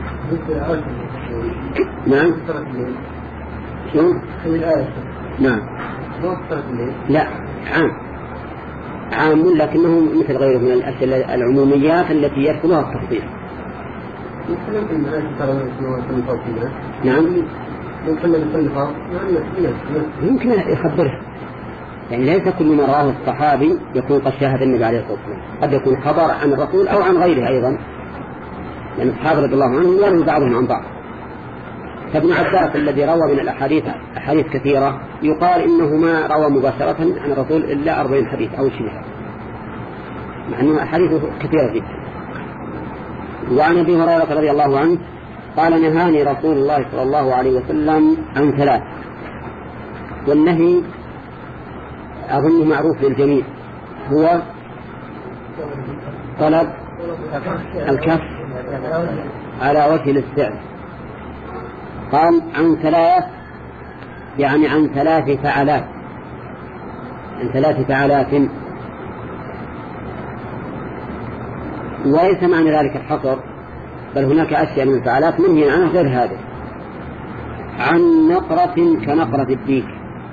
نعم شو؟ نعم لا عام عام لكنه مثل غيره من الأسئلة العموميات التي يدخلها التخصيص. نعم يمكن يخبره، يعني ليس كل ما راه الصحابي يكون قد شاهد النبي عليه الصلاة والسلام، قد يكون خبر عن الرسول أو عن غيره أيضا، لأن يعني الصحابة رضي الله عنهم يروي بعضهم عن بعض. فابن عباس الذي روى من الأحاديث أحاديث كثيرة يقال إنه ما روى مباشرة عن الرسول إلا أربعين حديث أو شيء، مع أنه أحاديث كثيرة جدا. وعن أبي هريرة رضي الله عنه قال نهاني رسول الله صلى الله عليه وسلم عن ثلاث، والنهي أظن معروف للجميع، هو طلب الكف على وجه الاستعلاء. قال عن ثلاث يعني عن ثلاث فعلات، عن ثلاث فعلات، وليس معنى ذلك الحصر، بل هناك أشياء من الفعلات منهي عنها غير هذا. عن نقرة كنقرة الديك،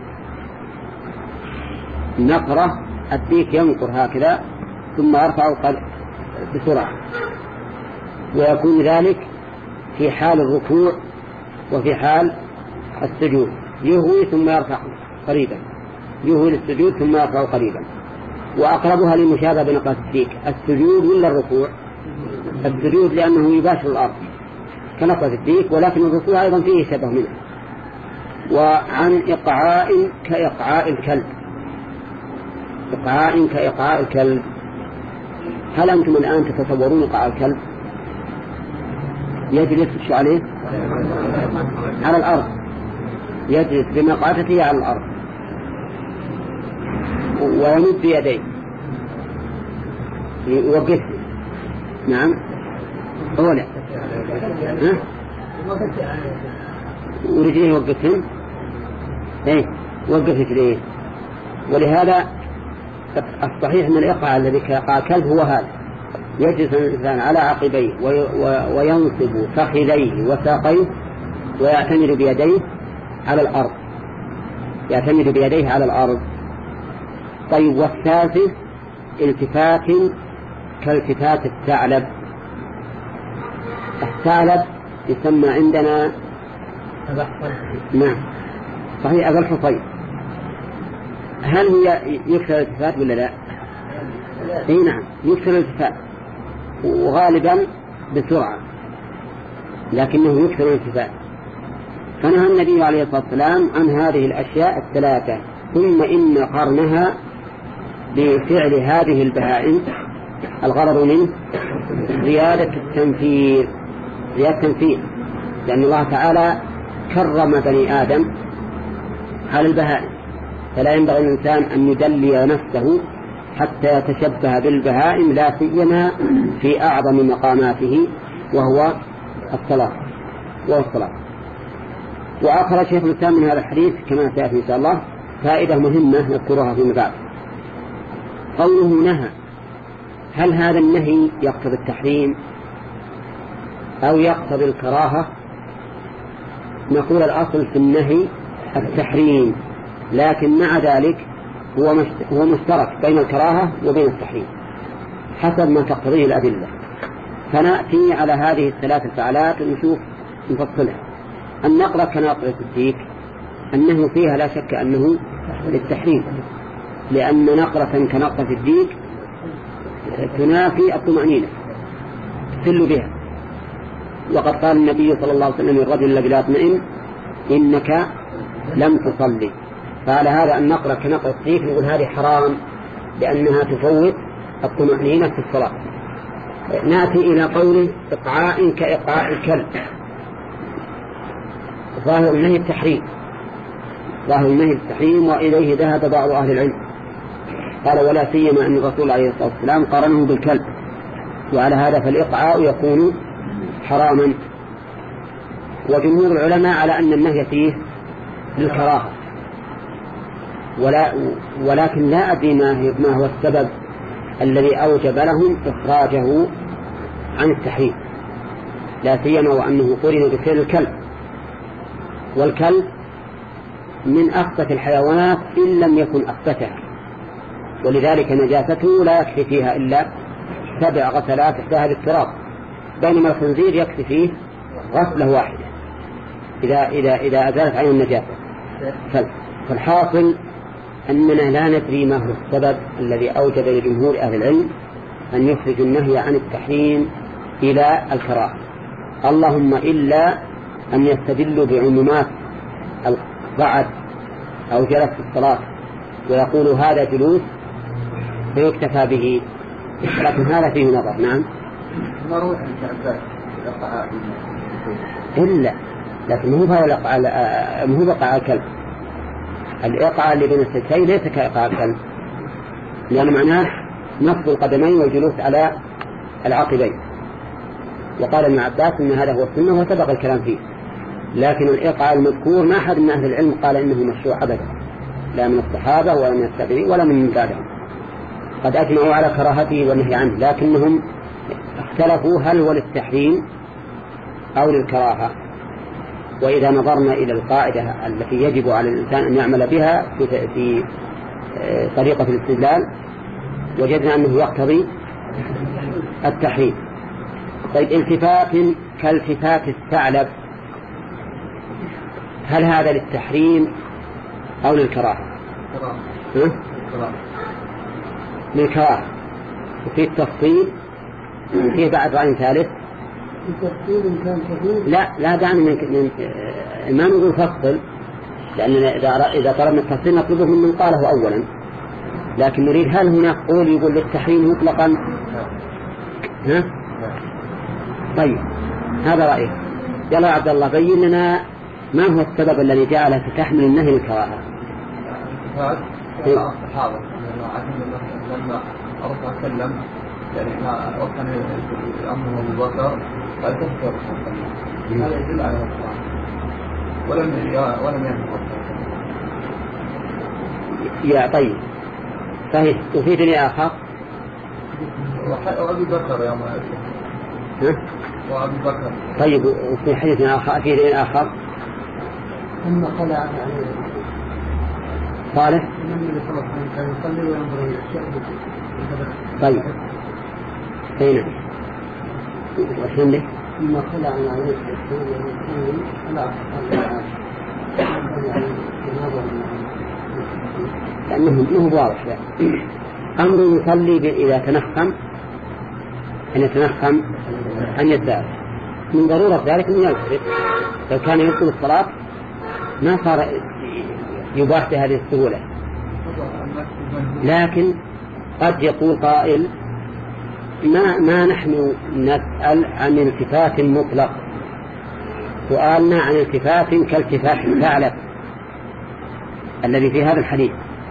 نقرة الديك ينقر هكذا ثم يرفع بسرعة، ويكون ذلك في حال الركوع وفي حال السجود، يهوي ثم يرفع قريبا، يهوي للسجود ثم يرفع قريبا. وأقربها للمشابهة بنقرة الديك السجود ولا الركوع؟ السجود لأنه يباشر الأرض كنقرة الديك، ولكن الركوع أيضا فيه شبه منه. وعن إقعاء كإقعاء الكلب، إقعاء كإقعاء الكلب. هل أنتم الآن تتصورون إقعاء الكلب؟ يجلس شو عليه؟ على الأرض، يجلس بمقعدته على الأرض ويمد يديه يوقف. نعم أولا ها؟ ورجليه يوقفهم، ايه وقف رجليه. ولهذا الصحيح أن الإقعاء الذي كإقعاء الكلب هو هذا، يجلس الإنسان على عقبيه وينصب فخذيه وساقيه ويعتمد بيديه على الأرض، يعتمد بيديه على الأرض. طيب والثالث التفات كالتفات الثعلب. الثعلب يسمى عندنا نعم صحيح أبا الحصين. هل هي يكثر الالتفات ولا لا؟ اي نعم يكثر الالتفات، وغالبا بسرعة، لكنه يكثر الالتفات. فنهى النبي عليه الصلاة والسلام عن هذه الأشياء الثلاثة. ثم إن قرنها بفعل هذه البهائم الغرض منه زيادة التنفير، زيادة التنفير، لأن الله تعالى كرم بني آدم على البهائم، فلا ينبغي الإنسان أن يدلي نفسه حتى يتشبه بالبهائم، لا سيما في أعظم مقاماته وهو الصلاة وهو الصلاة. وآخر شيخ الإسلام من هذا الحديث كما سيأتي إن شاء الله فائدة مهمة نذكرها فيما بعد. قوله نهى، هل هذا النهي يقتضي التحريم أو يقتضي الكراهة؟ نقول الأصل في النهي التحريم، لكن مع ذلك هو هو مشترك بين الكراهة وبين التحريم حسب ما تقتضيه الأدلة. فنأتي على هذه الثلاث الفعلات ونشوف نفصلها. النقرة كنقرة الديك أنه فيها لا شك أنه للتحريم، لأن نقرة كنقرة الديك تنافي الطمأنينة تسل بها. وقد قال النبي صلى الله عليه وسلم للرجل الذي لا يطمئن إنك لم تصلي. فعلى هذا أن نقرأ كنقرأ السيف نقول هذه حرام لأنها تفوت الطمأنينة في الصلاة. نأتي إلى قوله إقعاء كإقعاء الكلب. ظاهر النهي التحريم، ظاهر النهي التحريم، وإليه ذهب بعض أهل العلم قال ولا سيما أن الرسول عليه الصلاة والسلام قارنه بالكلب، وعلى هذا فالإقعاء يكون حراما. وجمهور العلماء على أن النهي فيه للكراهة، ولا ولكن لا أدري ما هو السبب الذي أوجب لهم إخراجه عن التحريم، لا سيما وأنه قرن بفعل الكلب، والكلب من أخبث الحيوانات إن لم يكن أخبثها، ولذلك نجاسته لا يكفي فيها إلا سبع غسلات احداها بالتراب، بينما الخنزير يكفي فيه غسلة واحدة إذا إذا إذا أزالت عنه النجاسة. فالحاصل أننا لا ندري ما هو السبب الذي أوجب لجمهور أهل العلم أن يخرج النهي عن التحريم إلى الكراهة، اللهم إلا أن يستدلوا بعمومات القعد أو جلس في الصلاة ويقول هذا جلوس فيكتفى به، لكن هذا فيه نظر. نعم ما روح الكعبات الإقعاء إلا، لكن هو هذا الإقعاء مو بقعاء الكلب. الإقعاء اللي بين السجدين ليس كإقعاء الكلب، لأن معناه نصب القدمين والجلوس على العقبين. وقال ابن عباس إن هذا هو السنة وسبق الكلام فيه، لكن الإقعاء المذكور ما أحد من أهل العلم قال إنه مشروع أبدا، لا من الصحابة ولا من التابعين ولا من بعدهم، قد أجمعوا على كراهته والنهي عنه، لكنهم اختلفوا هل هو للتحريم أو للكراهة. وإذا نظرنا إلى القاعدة التي يجب على الإنسان أن يعمل بها في, في طريقة الاستدلال وجدنا أنه يقتضي التحريم. طيب التفات كالتفات الثعلب، هل هذا للتحريم أو للكراهة؟ للكراهة. وفي التفصيل فيه بعد رأي ثالث لا لا دعني من, من ما نقول فصل، لأننا إذا إذا طلبنا التفصيل نطلبه من من قاله أولا، لكن نريد هل هناك قول يقول للتحريم مطلقا؟ ها؟ طيب هذا رأيك. يلا يا عبد الله بين لنا ما هو السبب الذي جعلك تحمل النهي للكراهة؟ الصحابة لما أردت أتكلم يعني وكان أمره أبو بكر قد تذكر هذا يدل على الصلاة ولم ولم يذكر. يا طيب صحيح. وفي دليل آخر وأبي بكر يا مؤلف وأبي بكر. طيب وفي حديث آخر في دليل آخر ثم خلع عليه صالح. النبي صلى الله عليه وسلم كان يصلي وينظر إلى الشيء. طيب هنا وحين ثم خلع عليه الشيء خلع لأنه مو واضح. أمر يصلي إذا تنخم أن يتنخم أن يدار من ضرورة ذلك أن ينصرف. لو كان يبطل الصلاة ما صار يباح بهذه السهولة. لكن قد يقول قائل ما, ما نحن نسأل عن التفات مطلق، سؤالنا عن التفات كالتفات الثعلب الذي في هذا الحديث.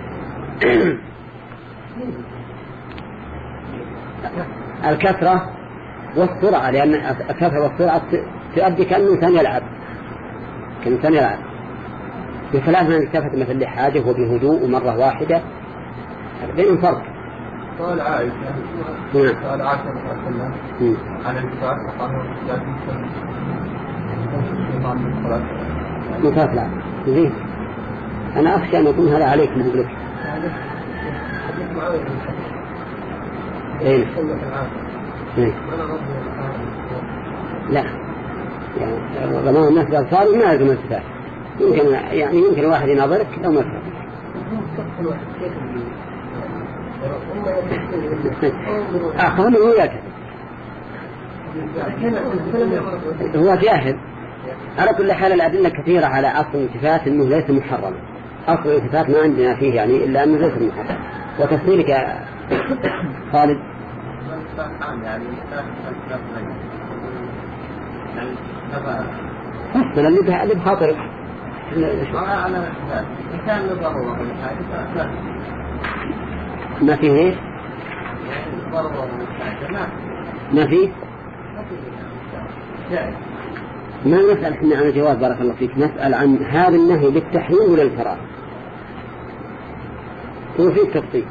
الكثرة والسرعة، لأن الكثرة والسرعة تؤدي كأنه إنسان يلعب كإنسان يلعب بخلاف من التفت مثل لحاجة وبهدوء ومرة واحدة بينهم فرق. قال عائشة قال عائشة مثلا عن الكفار فقالوا لا تنسل مكافلة لا زين. أنا أخشى أن يكون هذا عليك من أجلك. إيه إيه لا يعني ضمان الناس بالأبصار ما يلزم الكفار. يمكن يعني يمكن الواحد يناظرك لو ما فهم. أخواني هو يكذب، هو جاهل. على كل حال الأدلة كثيرة على أصل الالتفات أنه ليس محرم. أصل الالتفات ما عندنا فيه يعني إلا أنه ليس محرم. وتفصيلك يا خالد فصل اللي اللي بخاطرك ما فيه ايش؟ ما فيه؟ ما نسأل احنا عن الجواب بارك الله فيك، نسأل عن هذا النهي للتحريم ولا الكراهة؟ هو فيه تفصيل.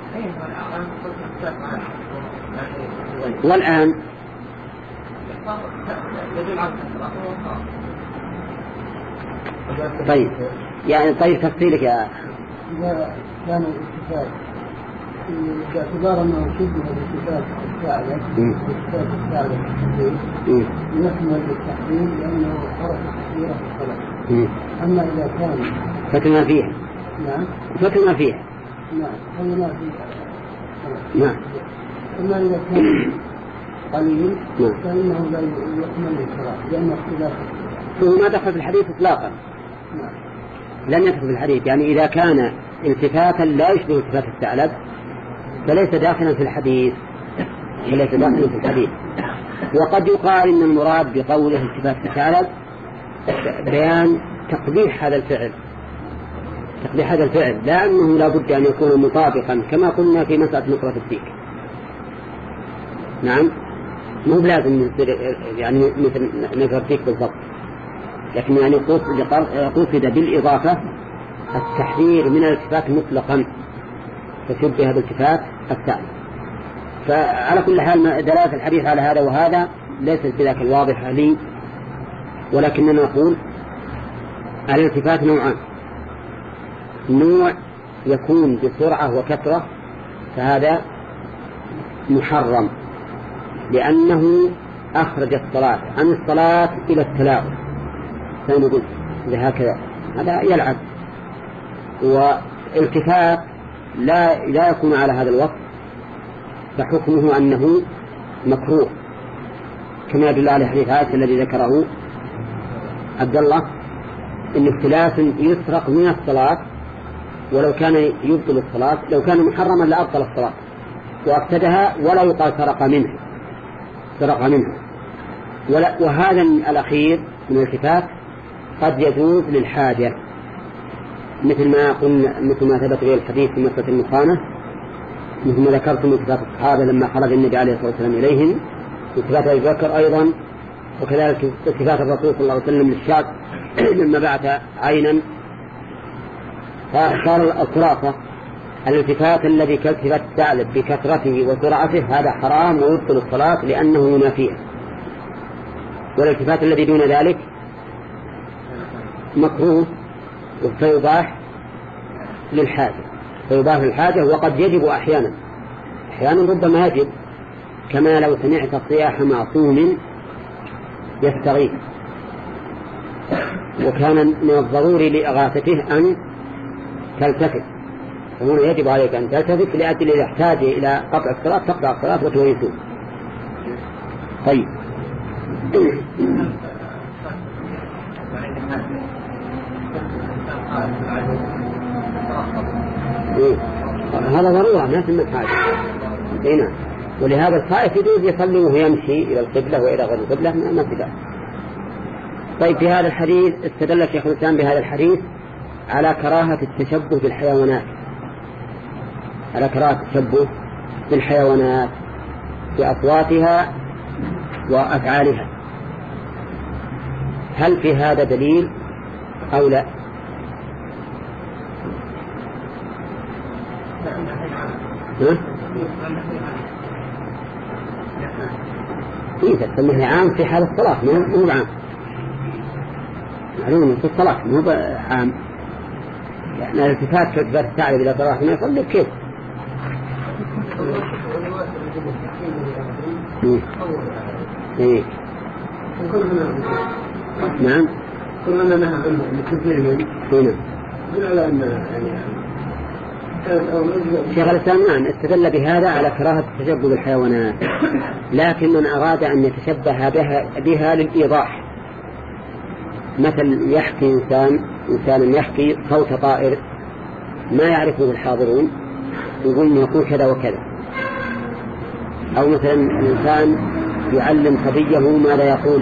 والآن طيب يعني طيب تفصيلك يا إذا كان الاتفاق باعتبار أنه شبه الاتفاق الفاعلة الاتفاق الفاعلة يحمل للتحريم لأنه حركة كثيرة في الصلاة. أما إذا كان فتنا فيها نعم فتنا فيها نعم فتنا فيها نعم أما إذا كان قليل فإنه لا يحمل للكراهة لأن اختلاف هو ما دخل في الحديث إطلاقا. نعم لن يدخل في الحديث، يعني إذا كان التفاتا لا يشبه التفات الثعلب فليس داخلا في الحديث، فليس داخلا في الحديث. وقد يقال إن المراد بقوله التفات الثعلب بيان تقبيح هذا الفعل، تقبيح هذا الفعل، لا أنه لا بد أن يكون مطابقا كما قلنا في مسألة نقرة الديك. نعم مو لازم يعني مثل نقرة الديك بالضبط، لكن يعني قصد بالإضافة التحذير من الالتفات مطلقا فشبه بالالتفات الثاني. فعلى كل حال دلالة الحديث على هذا وهذا ليست بذاك الواضحة لي، ولكننا نقول الالتفات نوعان، نوع يكون بسرعة وكثرة فهذا محرم لأنه أخرج الصلاة عن الصلاة إلى التلاعب، فنقول هكذا هذا يلعب. والالتفات لا لا يكون على هذا الوقت فحكمه أنه مكروه كما يدل على حديث عائشة الذي ذكره عبد الله إن اختلاس يسرق من الصلاة ولو كان يبطل الصلاة، لو كان محرما لأبطل الصلاة وأفسدها ولا يقال سرق منه سرق منه. وهذا الأخير من الالتفات قد يجوز للحاجة مثل ما قلنا، مثل ما ثبت به الحديث في مسألة المخانة، مثل ما ذكرت من التفات الصحابة لما خرج النبي عليه الصلاة والسلام إليهم، التفات أبي بكر أيضا، وكذلك التفات الرسول صلى الله عليه وسلم للشاب لما بعث عينا. فصار الخلاصة الالتفات الذي كالتفات الثعلب بكثرته وسرعته هذا حرام ويبطل الصلاة لأنه ينافيها، والالتفات الذي دون ذلك مكروه فيباح للحاجة فيباح للحاجة وقد يجب أحيانا أحيانا ربما يجب، كما لو سمعت صياح معصوم يستغيث وكان من الضروري لإغاثته أن تلتفت، فهنا يجب عليك أن تلتفت لأجل إذا احتاج إلى قطع الصلاة تقطع الصلاة وتويته. طيب إيه؟ هذا ضرورة ما تم الحاجة هنا، ولهذا الخائف يجوز يصلي وهو يمشي إلى القبلة وإلى غير القبلة ما في. طيب في هذا الحديث استدل شيخ الإسلام بهذا الحديث على كراهة التشبه بالحيوانات، على كراهة التشبه بالحيوانات بأصواتها وأفعالها. هل في هذا دليل أو لا؟ ها؟ إيه تسميه عام في حال الصلاة مو عام، معلوم في الصلاة مو عام، يعني الالتفات كالتفات الثعلب إلى صلاة ما يصلي كيف؟ إيه نعم كلنا نهى عنه لكثير من هنا من على أن يعني شيخ الإسلام نعم استدل بهذا على كراهة التشبه بالحيوانات، لكن من أراد أن يتشبه بها, بها للإيضاح، مثل يحكي إنسان إنسان يحكي صوت طائر ما يعرفه الحاضرون يقول يقول كذا وكذا، أو مثلا الإنسان يعلم صبيه ماذا يقول،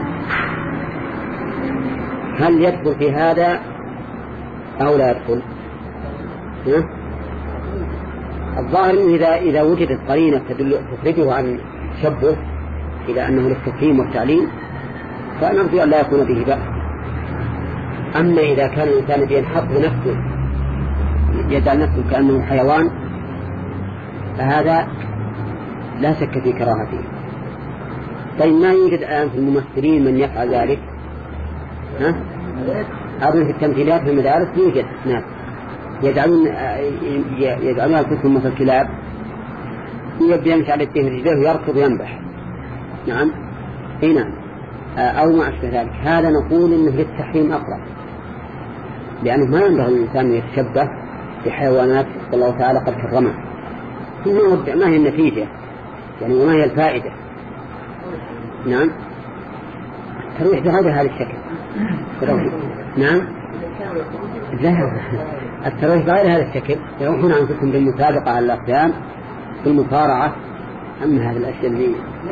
هل يدخل في هذا أو لا يدخل؟ ها؟ الظاهر أنه إذا, إذا وجدت قرينة تخرجه عن تشبه إلى أنه للتفهيم والتعليم فنرجو أن لا يكون به بأس. أما إذا كان الإنسان ينحط نفسه يجعل نفسه كأنه حيوان فهذا لا شك في كراهته. طيب ما يوجد الآن في الممثلين من يفعل ذلك؟ ها؟ أظن في التمثيلات في المدارس يوجد ناس يجعلون يجعلون أنفسهم مثل كلاب، يبدأ يمشي على الدهر رجليه ويركض وينبح. نعم هنا أو ما أشبه ذلك. هذا نقول إنه للتحريم أقرب، لأنه ما ينبغي الإنسان يتشبه بحيوانات الله تعالى قد كرمه. ما هي النتيجة يعني وما هي الفائدة؟ نعم الترويح بهذا هذا الشكل. نعم لا الترويح بغير هذا الشكل يروحون أنفسهم بالمسابقة على الأقدام بالمصارعة. أما هذه الأشياء اللي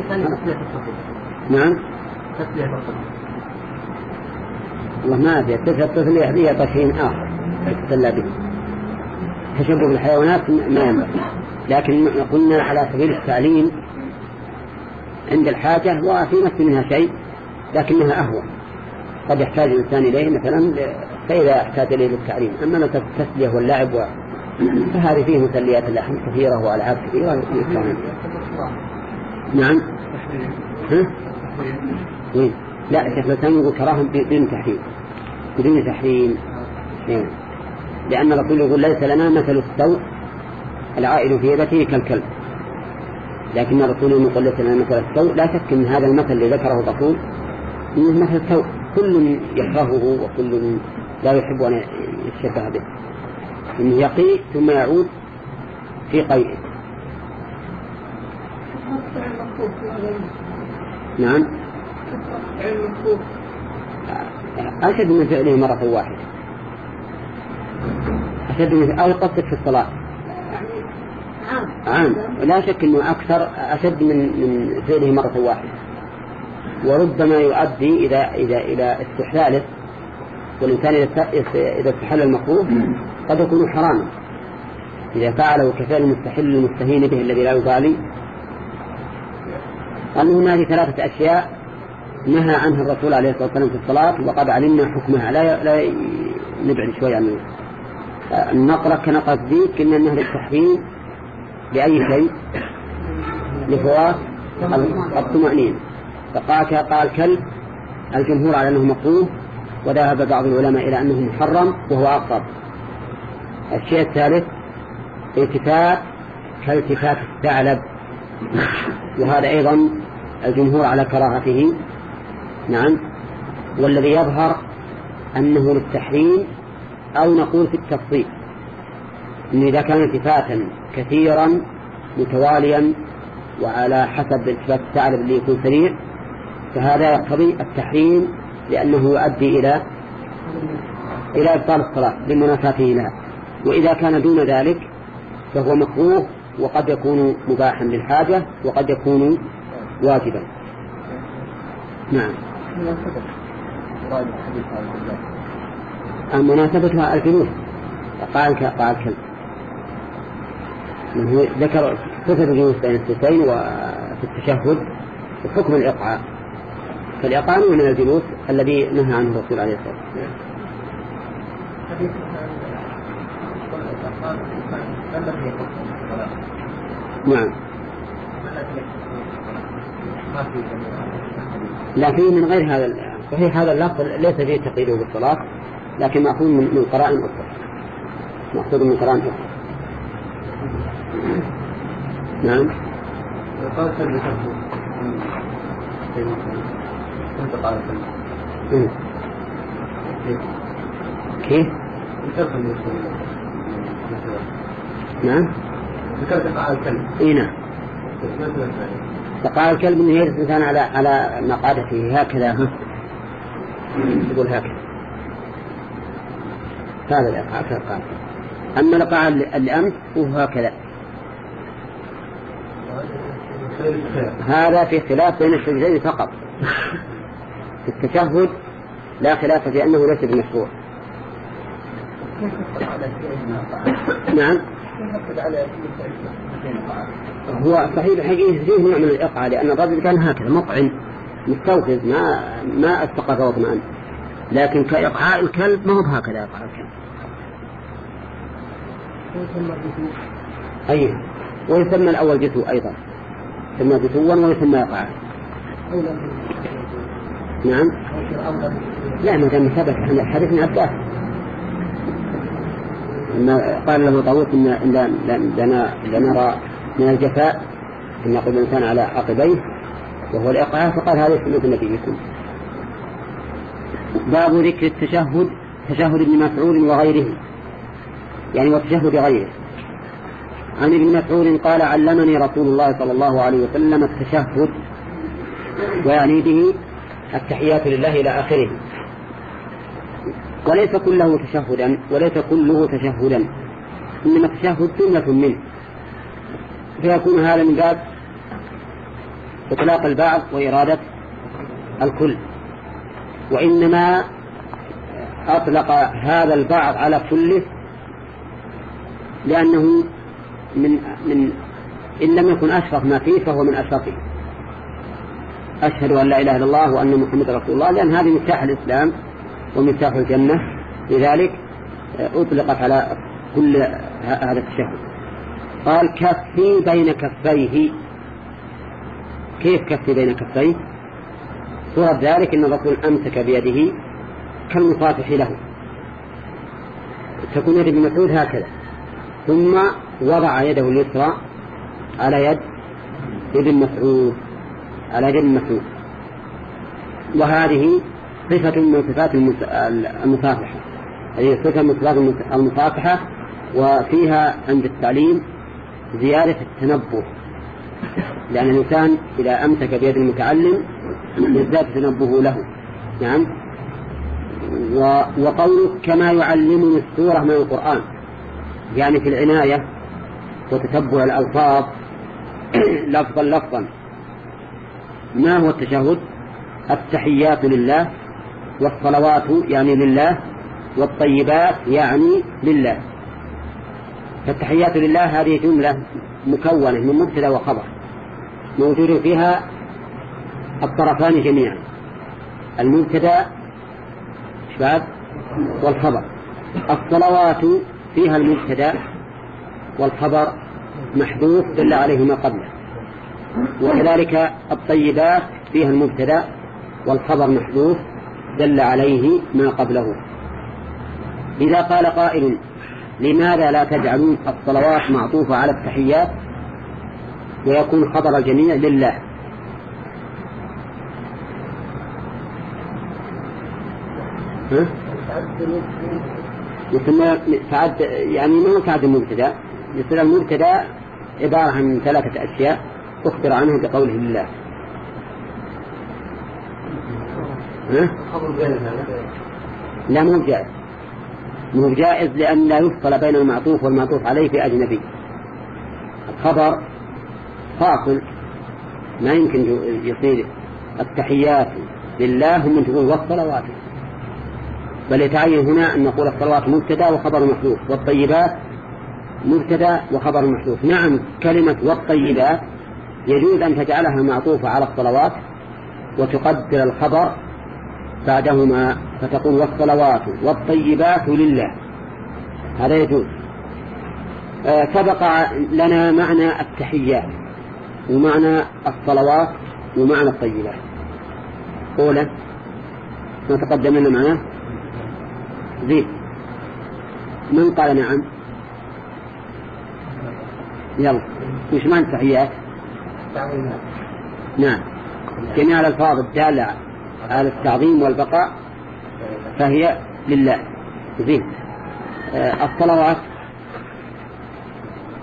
نعم والله ما في الطفل هي تشريع آخر يتسلى به. تشبه بالحيوانات ما ينبغي، لكن قلنا على سبيل التعليم عند الحاجة وفي نفس منها شيء لكنها أهوى قد يحتاج الإنسان إليه مثلا فإذا احتاج إليه للتعليم. أما التسلية واللعب فهذه فيه مسليات اللحم كثيرة وألعاب كثيرة يستعمل. نعم ها؟ وين؟ لا شيخ الإسلام يقول كراهة بدون تحريم بدون تحريم يعني. لأن الرسول يقول ليس لنا مثل السوء العائد في يدته كالكلب، لكن الرسول يقول ليس لنا مثل السوء لا شك من هذا المثل اللي ذكره الرسول إنه مثل السوء كل يكرهه وكل لا يحب أن يتشبه به، إنه يقي ثم يعود في قيئه. نعم أشد من فعله مرة واحدة أشد من أو قصد في الصلاة عام لا شك أنه أكثر أشد من من فعله مرة واحدة، وربما يؤدي إذا إذا إلى استحلاله، والإنسان إذا استحل المكروه قد يكون حراما إذا فعله كفعل المستحل المستهين به الذي لا يبالي. قالوا هذه ثلاثة أشياء نهى عنها الرسول عليه الصلاة والسلام في الصلاة وقد علمنا حكمها لا لا نبعد شوي عنه. النقرة كنقرة ذيك إن أنها للتحريم لأي شيء لفواص الطمأنينة، فقال قال كلب الجمهور على أنه مكروه وذهب بعض العلماء إلى أنه محرم وهو أقرب. الشيء الثالث التفات كالتفات الثعلب وهذا أيضا الجمهور على كراهته. نعم والذي يظهر أنه للتحريم أو نقول في التفصيل إن إذا كان التفاتا كثيرا متواليا وعلى حسب التفات الثعلب اللي يكون سريع فهذا يقتضي التحريم لأنه يؤدي إلى إلى إبطال الصلاة لمنافاته لها. وإذا كان دون ذلك فهو مكروه وقد يكون مباحا للحاجة وقد يكون واجبا. نعم مناسبتها الجلوس قال قال كلب ذكر صفة الجلوس بين الصفتين وفي التشهد وحكم الإقعاء، فالإقعاء من الجلوس الذي نهى عنه الرسول عليه الصلاة والسلام. نعم لا فيه من غير هذا صحيح هذا اللفظ ليس فيه تقييده بالصلاة لكن مأخوذ من قرائن أخرى مأخوذ من قرائن أخرى. نعم قال سلم يحبه كنت قال سلم كيف؟ نعم ذكرت إقعاء الكلب. إيه نعم. إقعاء الكلب إنه يجلس الإنسان على على مقعدته هكذا، ها يقول هكذا، هذا الإقعاء كالقاعدة. أما الإقعاء اللي أمس هو هكذا. هذا في خلاف بين السجدين فقط. في التشهد لا خلاف في أنه ليس بمشروع. نعم هو صحيح الحقيقة فيه نوع من الإقعاء، لأن الرجل كان هكذا مقعن مستوفز ما ما استقر واطمئن، لكن كإقعاء الكلب ما هو بهكذا إقعاء الكلب. أي ويسمى الأول جسو أيضا، يسمى جسوا ويسمى إقعاء. نعم لا ما دام ثبت عن حديث ابن عباس لما قال له طاووس إن لنا لنرى من الجفاء أن يقول الإنسان على عقبيه وهو الإقعاء، فقال هذا سنة نبيكم. باب ذكر التشهد، تشهد ابن مسعود وغيره، يعني والتشهد غيره. عن ابن مسعود قال علمني رسول الله صلى الله عليه وسلم التشهد، ويعني به التحيات لله إلى آخره، وليس كله تشهدا وليس كله تشهدا، إنما التشهد سنة منه، فيكون هذا من باب إطلاق البعض وإرادة الكل، وإنما أطلق هذا البعض على كله لأنه من من إن لم يكن أشرف ما فيه فهو من أشرفه. أشهد أن لا إله إلا الله وأن محمد رسول الله، لأن هذه مفتاح الإسلام ومفتاح الجنة، لذلك أطلقت على كل هذا التشهد. قال كفي بين كفيه. كيف كفي بين كفيه؟ صورة ذلك أن الرسول أمسك بيده كالمصافح له، تكون يد ابن مسعود هكذا، ثم وضع يده اليسرى على يد ابن مسعود على يد مسعود، وهذه صفة من صفات المصافحة، هذه صفة من صفات المصافحة، وفيها عند التعليم زيادة التنبه، لأن الإنسان إذا أمسك بيد المتعلم يزداد تنبه له. نعم. وقوله كما يعلمني السورة من القرآن، يعني في العناية وتتبع الألفاظ لفظا لفظا. ما هو التشهد؟ التحيات لله، والصلوات يعني لله، والطيبات يعني لله. فالتحيات لله هذه جملة مكونة من مبتدأ وخبر، موجود فيها الطرفان جميعا، المبتدأ شباب والخبر. الصلوات فيها المبتدأ والخبر محذوف دل عليه ما قبله، وكذلك الطيبات فيها المبتدأ والخبر محذوف دل عليه ما قبله. إذا قال قائل لماذا لا تجعلون الصلوات معطوفة على التحيات ويكون خبر الجميع لله؟ ها؟ يسمى تعد، يعني ما هو تعد المبتدأ، يصير المبتدأ عبارة عن ثلاثة أشياء أخبر عنه بقوله لله. ها؟ لا مو جائز، مو جائز لأن لا يفصل بين المعطوف والمعطوف عليه في أجنبي. الخبر فاصل ما يمكن يصير التحيات لله هم تقول والصلوات، بل يتعين هنا أن نقول الصلوات مبتدأ وخبر محذوف، والطيبات مبتدأ وخبر محذوف. نعم كلمة والطيبات يجوز أن تجعلها معطوفة على الصلوات وتقدر الخبر بعدهما فتقول والصلوات والطيبات لله، هذا يجوز. آه سبق لنا معنى التحيات ومعنى الصلوات ومعنى الطيبات. أولا ما تقدم لنا معناه زين. من قال نعم؟ يلا وش معنى التحيات؟ نعم جميع الألفاظ الدالة على التعظيم والبقاء فهي لله. زين. آه الصلوات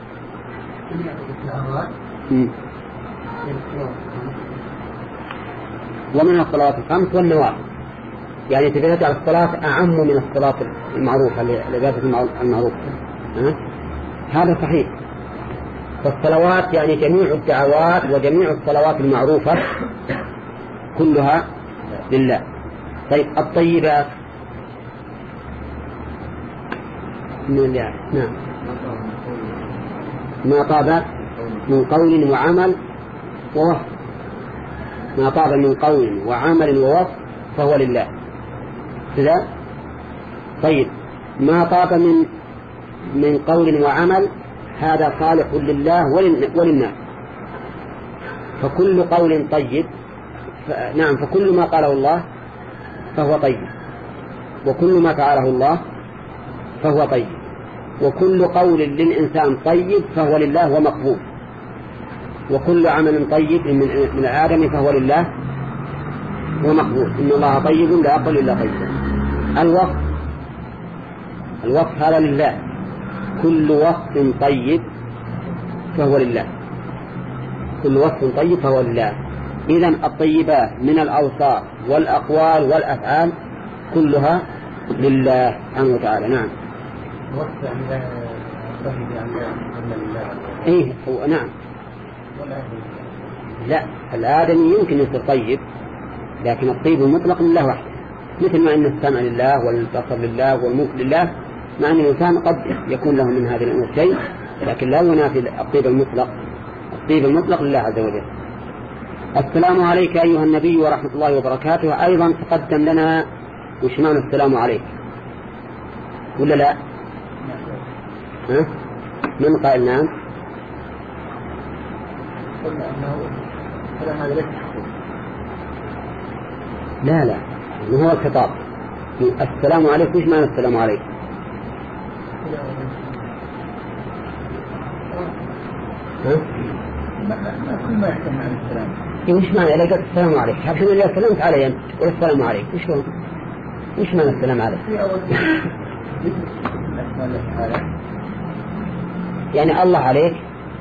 ومن الصلاة الخمس والنوافل، يعني تجد على الصلاة أعم من الصلاة المعروفة لذات المعروفة. هذا صحيح. فالصلوات يعني جميع الدعوات وجميع الصلوات المعروفة كلها لله. طيب الطيبات من الله. نعم. ما طاب من قول وعمل ووصف، ما طاب من قول وعمل ووصف فهو لله كذا. طيب ما طاب من من قول وعمل هذا صالح لله وللناس. فكل قول طيب ف... نعم فكل ما قاله الله فهو طيب، وكل ما فعله الله فهو طيب، وكل قول للإنسان طيب فهو لله ومقبول، وكل عمل طيب من من آدم فهو لله ومقبول. إن الله طيب لا يقبل إلا طيبا. الوصف الوصف هذا لله، كل وصف طيب فهو لله، كل وصف طيب فهو لله. إذن الطيبات من الأوصاف والأقوال والأفعال كلها لله سبحانه وتعالى. نعم. وصف يعني طيب يعني لله. إيه هو نعم. لا الآدمي يمكن يصير طيب، لكن الطيب المطلق لله وحده، مثل ما أن السمع لله والبصر لله والملك لله، مع أن الإنسان قد يكون له من هذه الأمور شيء، لكن لا ينافي الطيب المطلق. الطيب المطلق لله عز وجل. السلام عليك أيها النبي ورحمة الله وبركاته أيضا تقدم لنا وش معنى السلام عليك ولا لا؟ ها؟ من قائل نعم؟ قلنا أنه السلام عليك. لا لا هو الخطاب. السلام عليك وش معنى السلام عليك؟ ها؟ كل ما يحتمل عن السلام. وش معنى إذا قلت السلام عليك؟ حبشنا إذا سلمت علي أنت والسلام عليك وش هو؟ وش معنى السلام عليك؟ يعني الله عليك.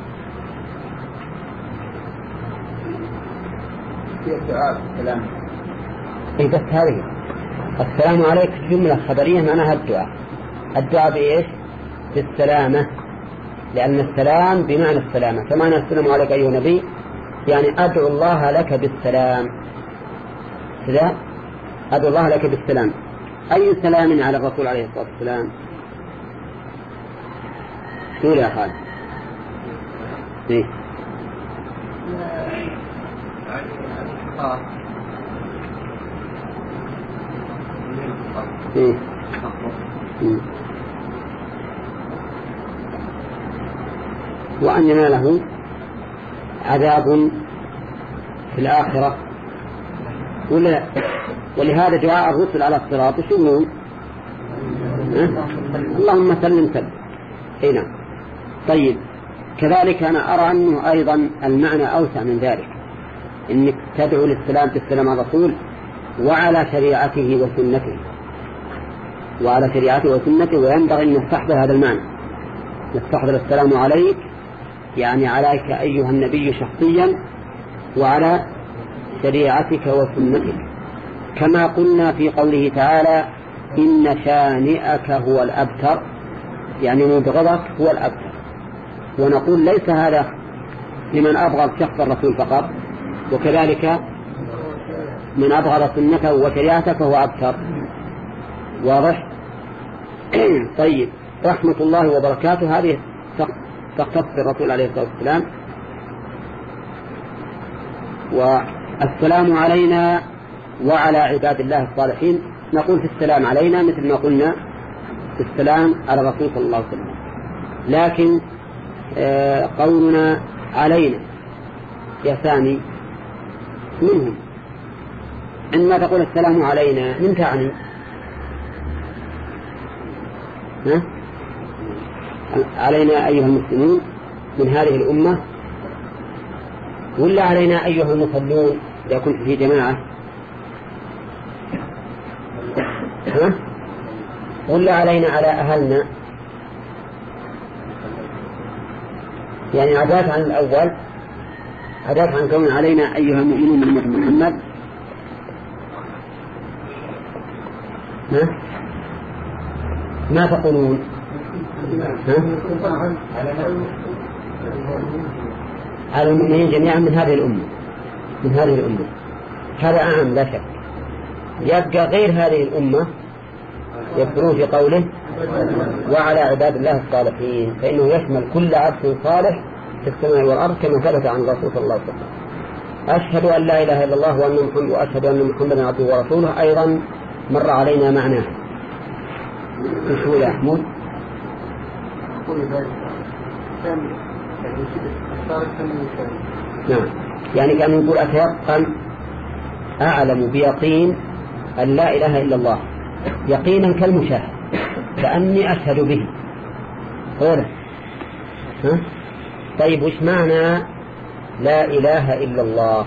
السلام. إيه بس هذه السلام عليك جملة خبرية معناها الدعاء. الدعاء بإيش؟ بالسلامة، لأن السلام بمعنى السلامة. فمعنى السلام عليك أيها النبي يعني أدعو الله لك بالسلام. كذا أدعو الله لك بالسلام. أي سلام على الرسول عليه الصلاة والسلام؟ قول يا خالد. إيه إيه إيه. وأن يناله عذاب في الآخرة ولا. ولهذا دعاء الرسل على الصراط شو يقولون؟ اللهم سلم سلم. اي نعم. طيب كذلك أنا أرى أنه أيضا المعنى أوسع من ذلك، إنك تدعو للسلام بالسلام على الرسول وعلى شريعته وسنته، وعلى شريعته وسنته. وينبغي أن نستحضر هذا المعنى، نستحضر السلام عليك يعني عليك أيها النبي شخصيا وعلى شريعتك وسنتك، كما قلنا في قوله تعالى إن شانئك هو الأبتر، يعني مبغضك هو الأبتر. ونقول ليس هذا لمن أبغض شخص الرسول فقط، وكذلك من أبغض سنته وشريعته فهو أبتر. واضح؟ طيب رحمة الله وبركاته هذه تختص الرسول عليه الصلاة والسلام. والسلام علينا وعلى عباد الله الصالحين، نقول في السلام علينا مثل ما قلنا في السلام على الرسول صلى الله عليه وسلم. لكن آه قولنا علينا يا سامي منهم، عندما تقول السلام علينا من تعني؟ ها؟ علينا أيها المسلمين من هذه الأمة، ولا علينا أيها المصلون إذا كنت في جماعة؟ ها؟ ولا علينا على أهلنا؟ يعني عدات عن الأول، عدات عن كون علينا أيها المؤمنون من أمة محمد. ها؟ ما تقولون؟ ها؟ على المؤمنين جميعا من هذه الأمة، من هذه الأمة، هذا أعم لا شك. يبقى غير هذه الأمة يذكرون في قوله وعلى عباد الله الصالحين، فإنه يشمل كل عبد صالح في السماء والأرض كما ثبت عن الرسول صلى الله عليه وسلم. أشهد أن لا إله إلا الله وأن محمد وأشهد أن محمدا عبده ورسوله أيضا مر علينا معناه. شو يا محمود؟ نعم، يعني كان يقول أتيقن أعلم بيقين أن لا إله إلا الله يقينا كالمشاهد كأني أشهد به. قوله ها؟ طيب وش معنى لا إله إلا الله؟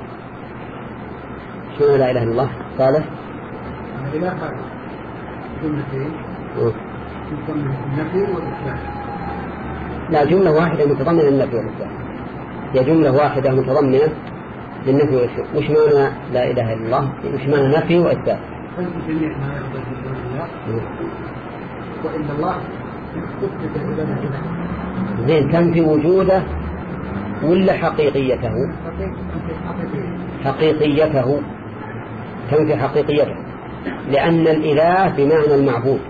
شو لا إله إلا الله؟ قال الإله جملتين النفي والإثبات. لا، جملة واحدة متضمنة للنفي والإثبات، هي جملة واحدة متضمنة للنفي والإثبات. وش معنى لا إله إلا الله؟ وش معنى نفي وإثبات؟ جميع ما يعبد من الله وإن الله تثبت عبادته. زين، تنفي وجوده ولا حقيقيته؟ حقيقيته، تنفي حقيقيته، لأن الإله بمعنى المعبود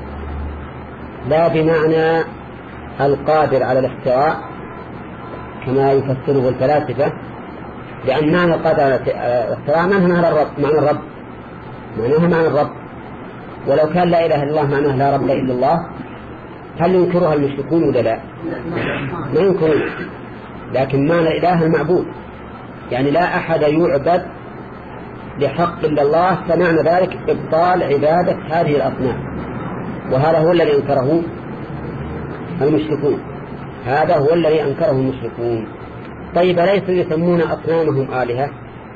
لا بمعنى القادر على الاحتواء كما يفسره الفلاسفة، لأن معنى القادر على الاحتواء معنى الرب، معنى الرب معناها معنى الرب. ولو كان لا إله إلا الله معناه لا رب إلا الله، هل ينكرها المشركون ولا لا؟ ما ينكرون، لكن معنى الإله المعبود، يعني لا أحد يعبد لحق إلا الله، فمعنى ذلك إبطال عبادة هذه الأصنام، وهذا هو الذي أنكره المشركون، هذا هو الذي أنكره المشركون. طيب ليسوا يسمون أصنامهم آلهة،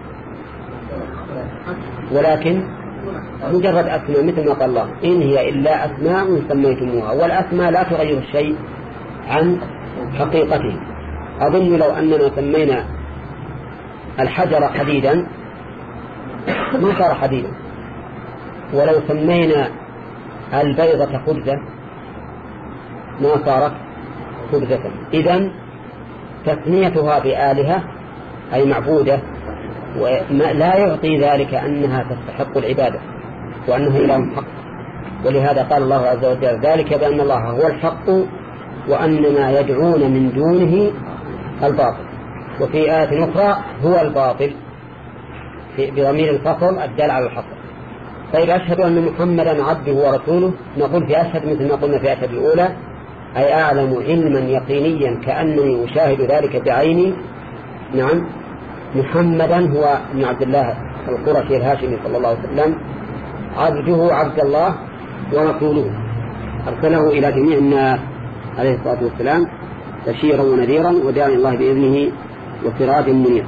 ولكن مجرد أسماء مثل ما قال الله إن هي إلا أسماء سميتموها، والأسماء لا تغير الشيء عن حقيقته. أظن لو أننا سمينا الحجر حديدا ما صار حديدا، ولو سمينا البيضة خبزة ما صارت خبزة. إذن تسميتها بآلهة أي معبودة لا يعطي ذلك أنها تستحق العبادة وأنها إله حق. ولهذا قال الله عز وجل ذلك بأن الله هو الحق وأن ما يدعون من دونه الباطل. وفي آية أخرى هو الباطل بضمير الفصل الدال على الحصر. طيب أشهد أن محمدا عبده ورسوله، نقول في أشهد مثل ما قلنا في أشهد الأولى أي أعلم علما يقينيا كأنني أشاهد ذلك بعيني. نعم، محمدا هو ابن عبد الله القرشي الهاشمي صلى الله عليه وسلم، عبده عبد الله ورسوله، أرسله إلى جميع الناس عليه الصلاة والسلام بشيرا ونذيرا وداعيا الله بإذنه وسراجا منيرا.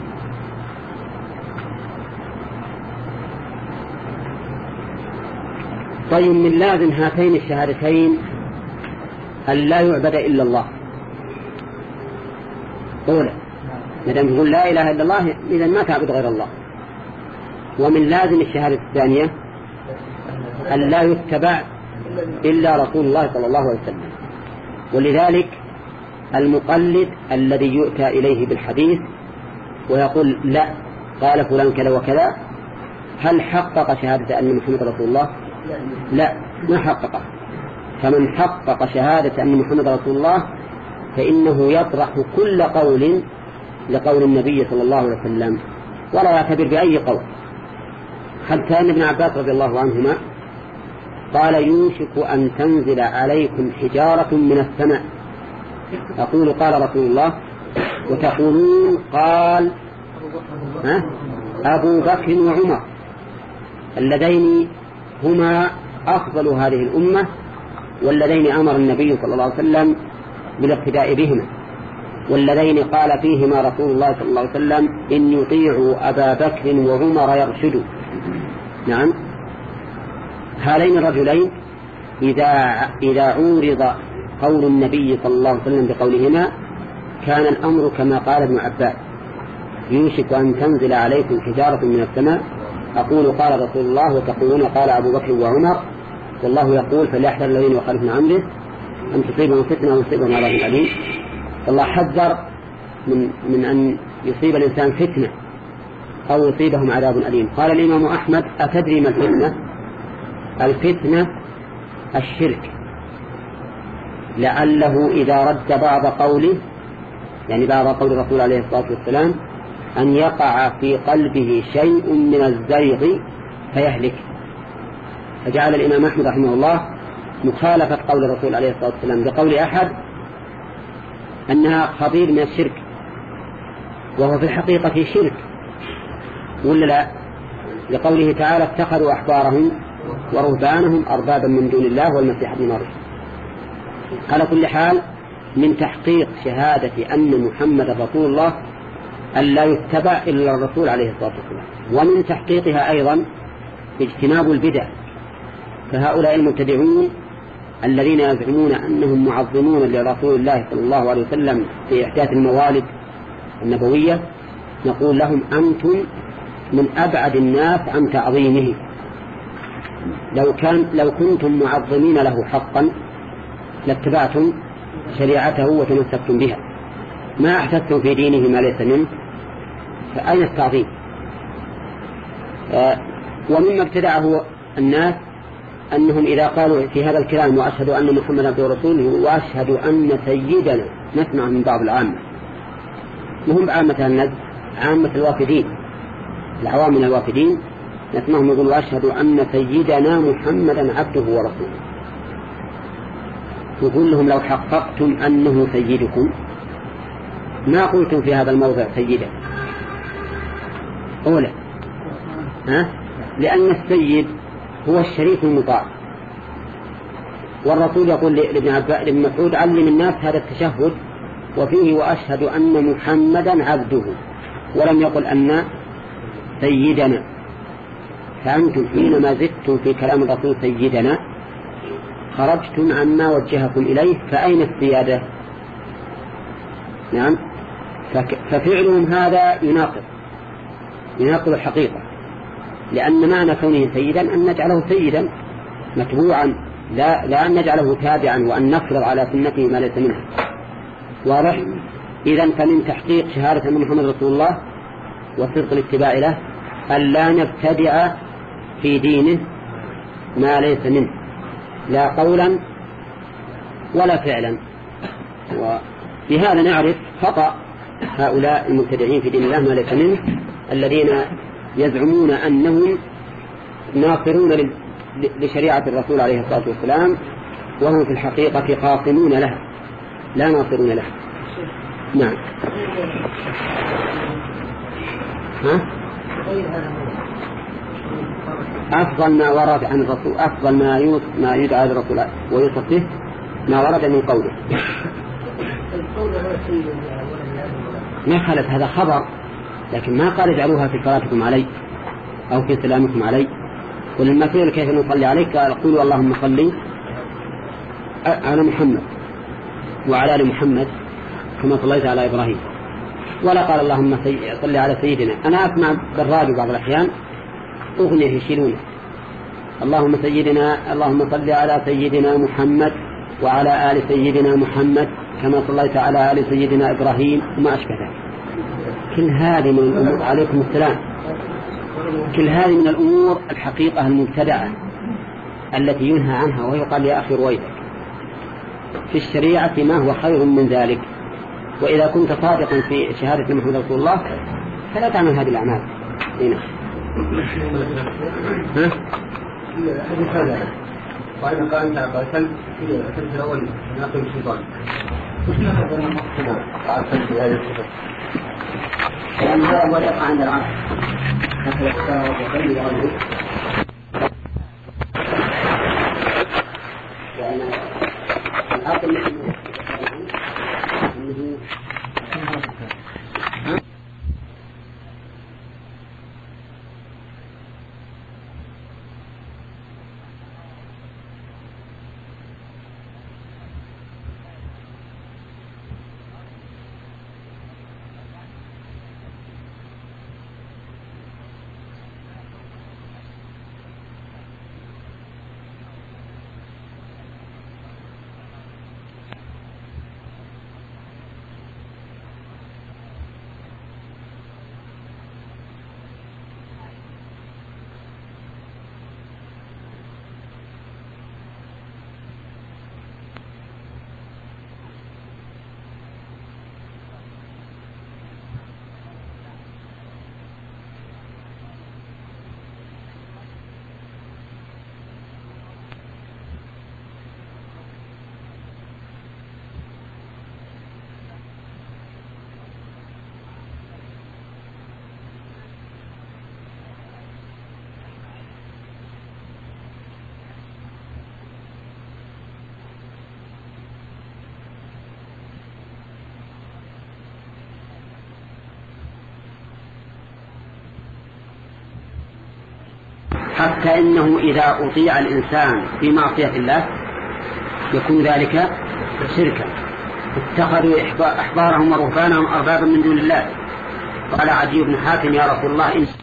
طيب من لازم هاتين الشهادتين أن لا يعبد إلا الله. أولا مدام يقول لا إله إلا الله إذن ما تعبد غير الله. ومن لازم الشهادة الثانية أن لا يتبع إلا رسول الله صلى الله عليه وسلم. ولذلك المقلد الذي يؤتى إليه بالحديث ويقول لا قال فلان كذا وكذا، هل حقق شهادة أن محمد رسول الله؟ لا، ما حققه. فمن حقق شهادة أن محمد رسول الله فإنه يطرح كل قول لقول النبي صلى الله عليه وسلم ولا يعتبر بأي قول. حتى أن ابن عباس رضي الله عنهما قال يوشك أن تنزل عليكم حجارة من السماء، أقول قال رسول الله وتقولون قال ها أبو بكر وعمر اللذين هما أفضل هذه الأمة والذين أمر النبي صلى الله عليه وسلم بالاقتداء بهما، والذين قال فيهما رسول الله صلى الله عليه وسلم إن يطيعوا أبا بكر وعمر يرشدوا. نعم، هذين الرجلين إذا إذا عورض قول النبي صلى الله عليه وسلم بقولهما كان الأمر كما قال ابن عباس يوشك أن تنزل عليكم حجارة من السماء أقول قال رسول الله وتقولون قال أبو بكر وعمر والله يقول فليحذر الذين يخالفون عن أمره أن تصيبهم فتنة ويصيبهم عذاب أليم. الله حذر من, من أن يصيب الإنسان فتنة أو يصيبهم عذاب أليم. قال الإمام أحمد أتدري ما الفتنة؟ الفتنة الشرك، لعله إذا رد بعض قوله يعني بعض قول الرسول عليه الصلاة والسلام أن يقع في قلبه شيء من الزيغ فيهلك. فجعل الإمام أحمد رحمه الله مخالفة قول الرسول عليه الصلاة والسلام بقول أحد أنها خطير من الشرك، وهو في الحقيقة شرك ولا لا؟ لقوله تعالى اتخذوا أحبارهم ورهبانهم أربابا من دون الله والمسيح ابن مريم. على كل حال من تحقيق شهادة أن محمد رسول الله أن لا يتبع إلا الرسول عليه الصلاة والسلام، ومن تحقيقها أيضا اجتناب البدع. فهؤلاء المبتدعون الذين يزعمون أنهم معظمون لرسول الله صلى الله عليه وسلم في إحداث الموالد النبوية نقول لهم أنتم من أبعد الناس عن تعظيمه. لو كان لو كنتم معظمين له حقا لاتبعتم شريعته وتمسكتم بها، ما أحدثتم في دينه ما ليس منه، فأين التعظيم؟ آه ومما ابتدعه الناس أنهم إذا قالوا في هذا الكلام وأشهد أن محمد عبده ورسوله وأشهد أن سيدنا، نسمع من بعض العامة وهم عامة الناس عامة الوافدين العوام من الوافدين نسمعهم يقول وأشهد أن سيدنا محمدا عبده ورسوله. يقول لهم لو حققتم أنه سيدكم ما قلتم في هذا الموضع سيدا أولا، ها؟ لأن السيد هو الشريف المطاع، والرسول يقول لابن عباس لابن مسعود علم الناس هذا التشهد وفيه وأشهد أن محمدا عبده، ولم يقل أن سيدنا. فأنتم حينما زدتم في كلام الرسول سيدنا خرجتم عما وجهكم إليه، فأين السيادة؟ نعم، ففعلهم هذا يناقض يناقض الحقيقة، لأن معنى كونه سيدا أن نجعله سيدا متبوعا، لا, لا أن نجعله تابعا وأن نفرض على سنته ما ليس منه. واضح؟ إذن فمن تحقيق شهادة أن محمد رسول الله وصدق الاتباع له أن لا نبتدع في دينه ما ليس منه لا قولا ولا فعلا. وبهذا نعرف خطأ هؤلاء المبتدعين في دين الله ما ليس منه الذين يزعمون أنهم ناصرون لشريعة الرسول عليه الصلاة والسلام وهم في الحقيقة قاصمون لها لا ناصرون لها. نعم. ها؟ أفضل ما ورد عن الرسول أفضل ما يوصف ما يدعى الرسول ويوصف به ما ورد من قوله. ما خلت هذا خبر، لكن ما قال اجعلوها في صلاتكم علي أو في سلامكم علي. ولما قيل كيف نصلي عليك قال قولوا اللهم صل على محمد وعلى آل محمد كما صليت على إبراهيم، ولا قال اللهم صل على سيدنا. أنا أسمع بالراديو بعض الأحيان أغنية يشيلونه اللهم سيدنا اللهم صل على سيدنا محمد وعلى آل سيدنا محمد كما صليت على آل سيدنا إبراهيم وما أشبه ذلك. كل هذه من الأمور عليكم السلام كل هذه من الأمور الحقيقة المبتدعة التي ينهى عنها، ويقال يا أخي رويدك في الشريعة ما هو خير من ذلك. وإذا كنت صادقا في شهادة محمد رسول الله فلا تعمل هذه الأعمال. هنا ها؟ حديث هذا وأنا قال أنت قاتلت في الحديث الأول ناقل الشيطان وش ناخذ من المقصود قاتلت في هذه الصفة؟ لأن هذا هو يقع عند العصر مثل الساعة وغير غيره، لأن العقل أنه حتى إنه إذا أطيع الإنسان في معصية الله يكون ذلك شركا. اتخذوا أحبارهم ورهبانهم أربابا من دون الله. قال عدي بن حاتم يا رسول الله إن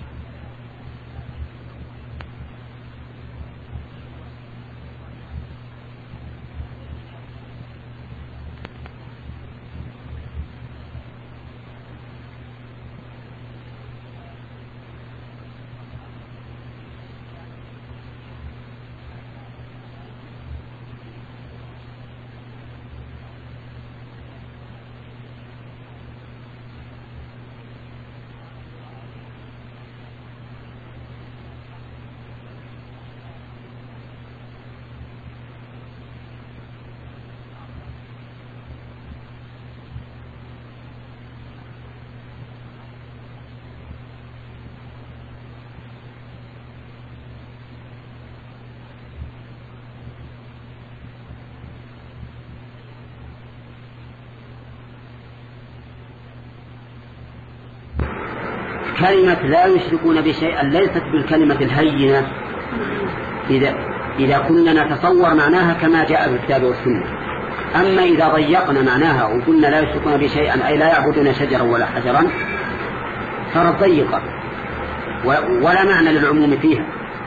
كلمة لا يشركون بشيئا ليست بالكلمة الهينة إذا, إذا كنا نتصور معناها كما جاء في الكتاب والسنة. أما إذا ضيقنا معناها وقلنا لا يشركون بشيئا أي لا يعبدون شجرا ولا حجرا صارت ضيقة ولا معنى للعموم فيها.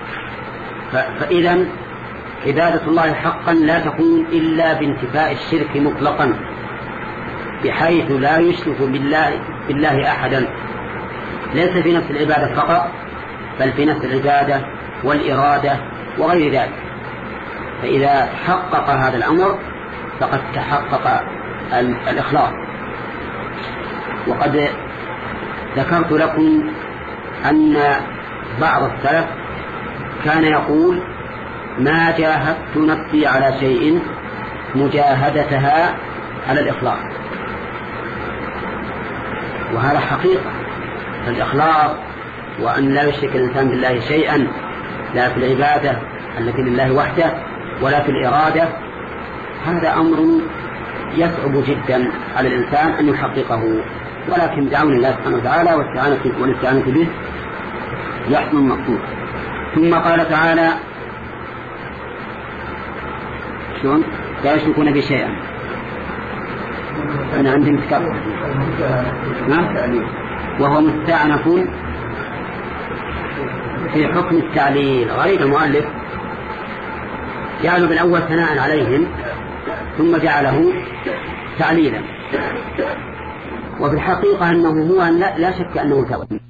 فإذا عبادة الله حقا لا تكون إلا بانتفاء الشرك مطلقا بحيث لا يشرك بالله, بالله أحدا، ليس في نفس العبادة فقط بل في نفس العبادة والإرادة وغير ذلك. فإذا حقق هذا الأمر فقد تحقق الإخلاص. وقد ذكرت لكم أن بعض السلف كان يقول ما جاهدت نفسي على شيء مجاهدتها على الإخلاص، وهذا حقيقة. الإخلاص وأن لا يشرك الإنسان بالله شيئا لا في العبادة التي لله وحده ولا في الإرادة، هذا أمر يصعب جدا على الإنسان أن يحققه، ولكن بعون الله سبحانه وتعالى والاستعانة به يحصل المقصود. ثم قال تعالى شلون لا يشركون بشيئا. أنا عندي متكرر وهو مستعنف في حكم التعليل. غريب المؤلف جعله بالأول ثناء عليهم ثم جعله تعليلا، وفي الحقيقة أنه هو لا شك أنه توحيد.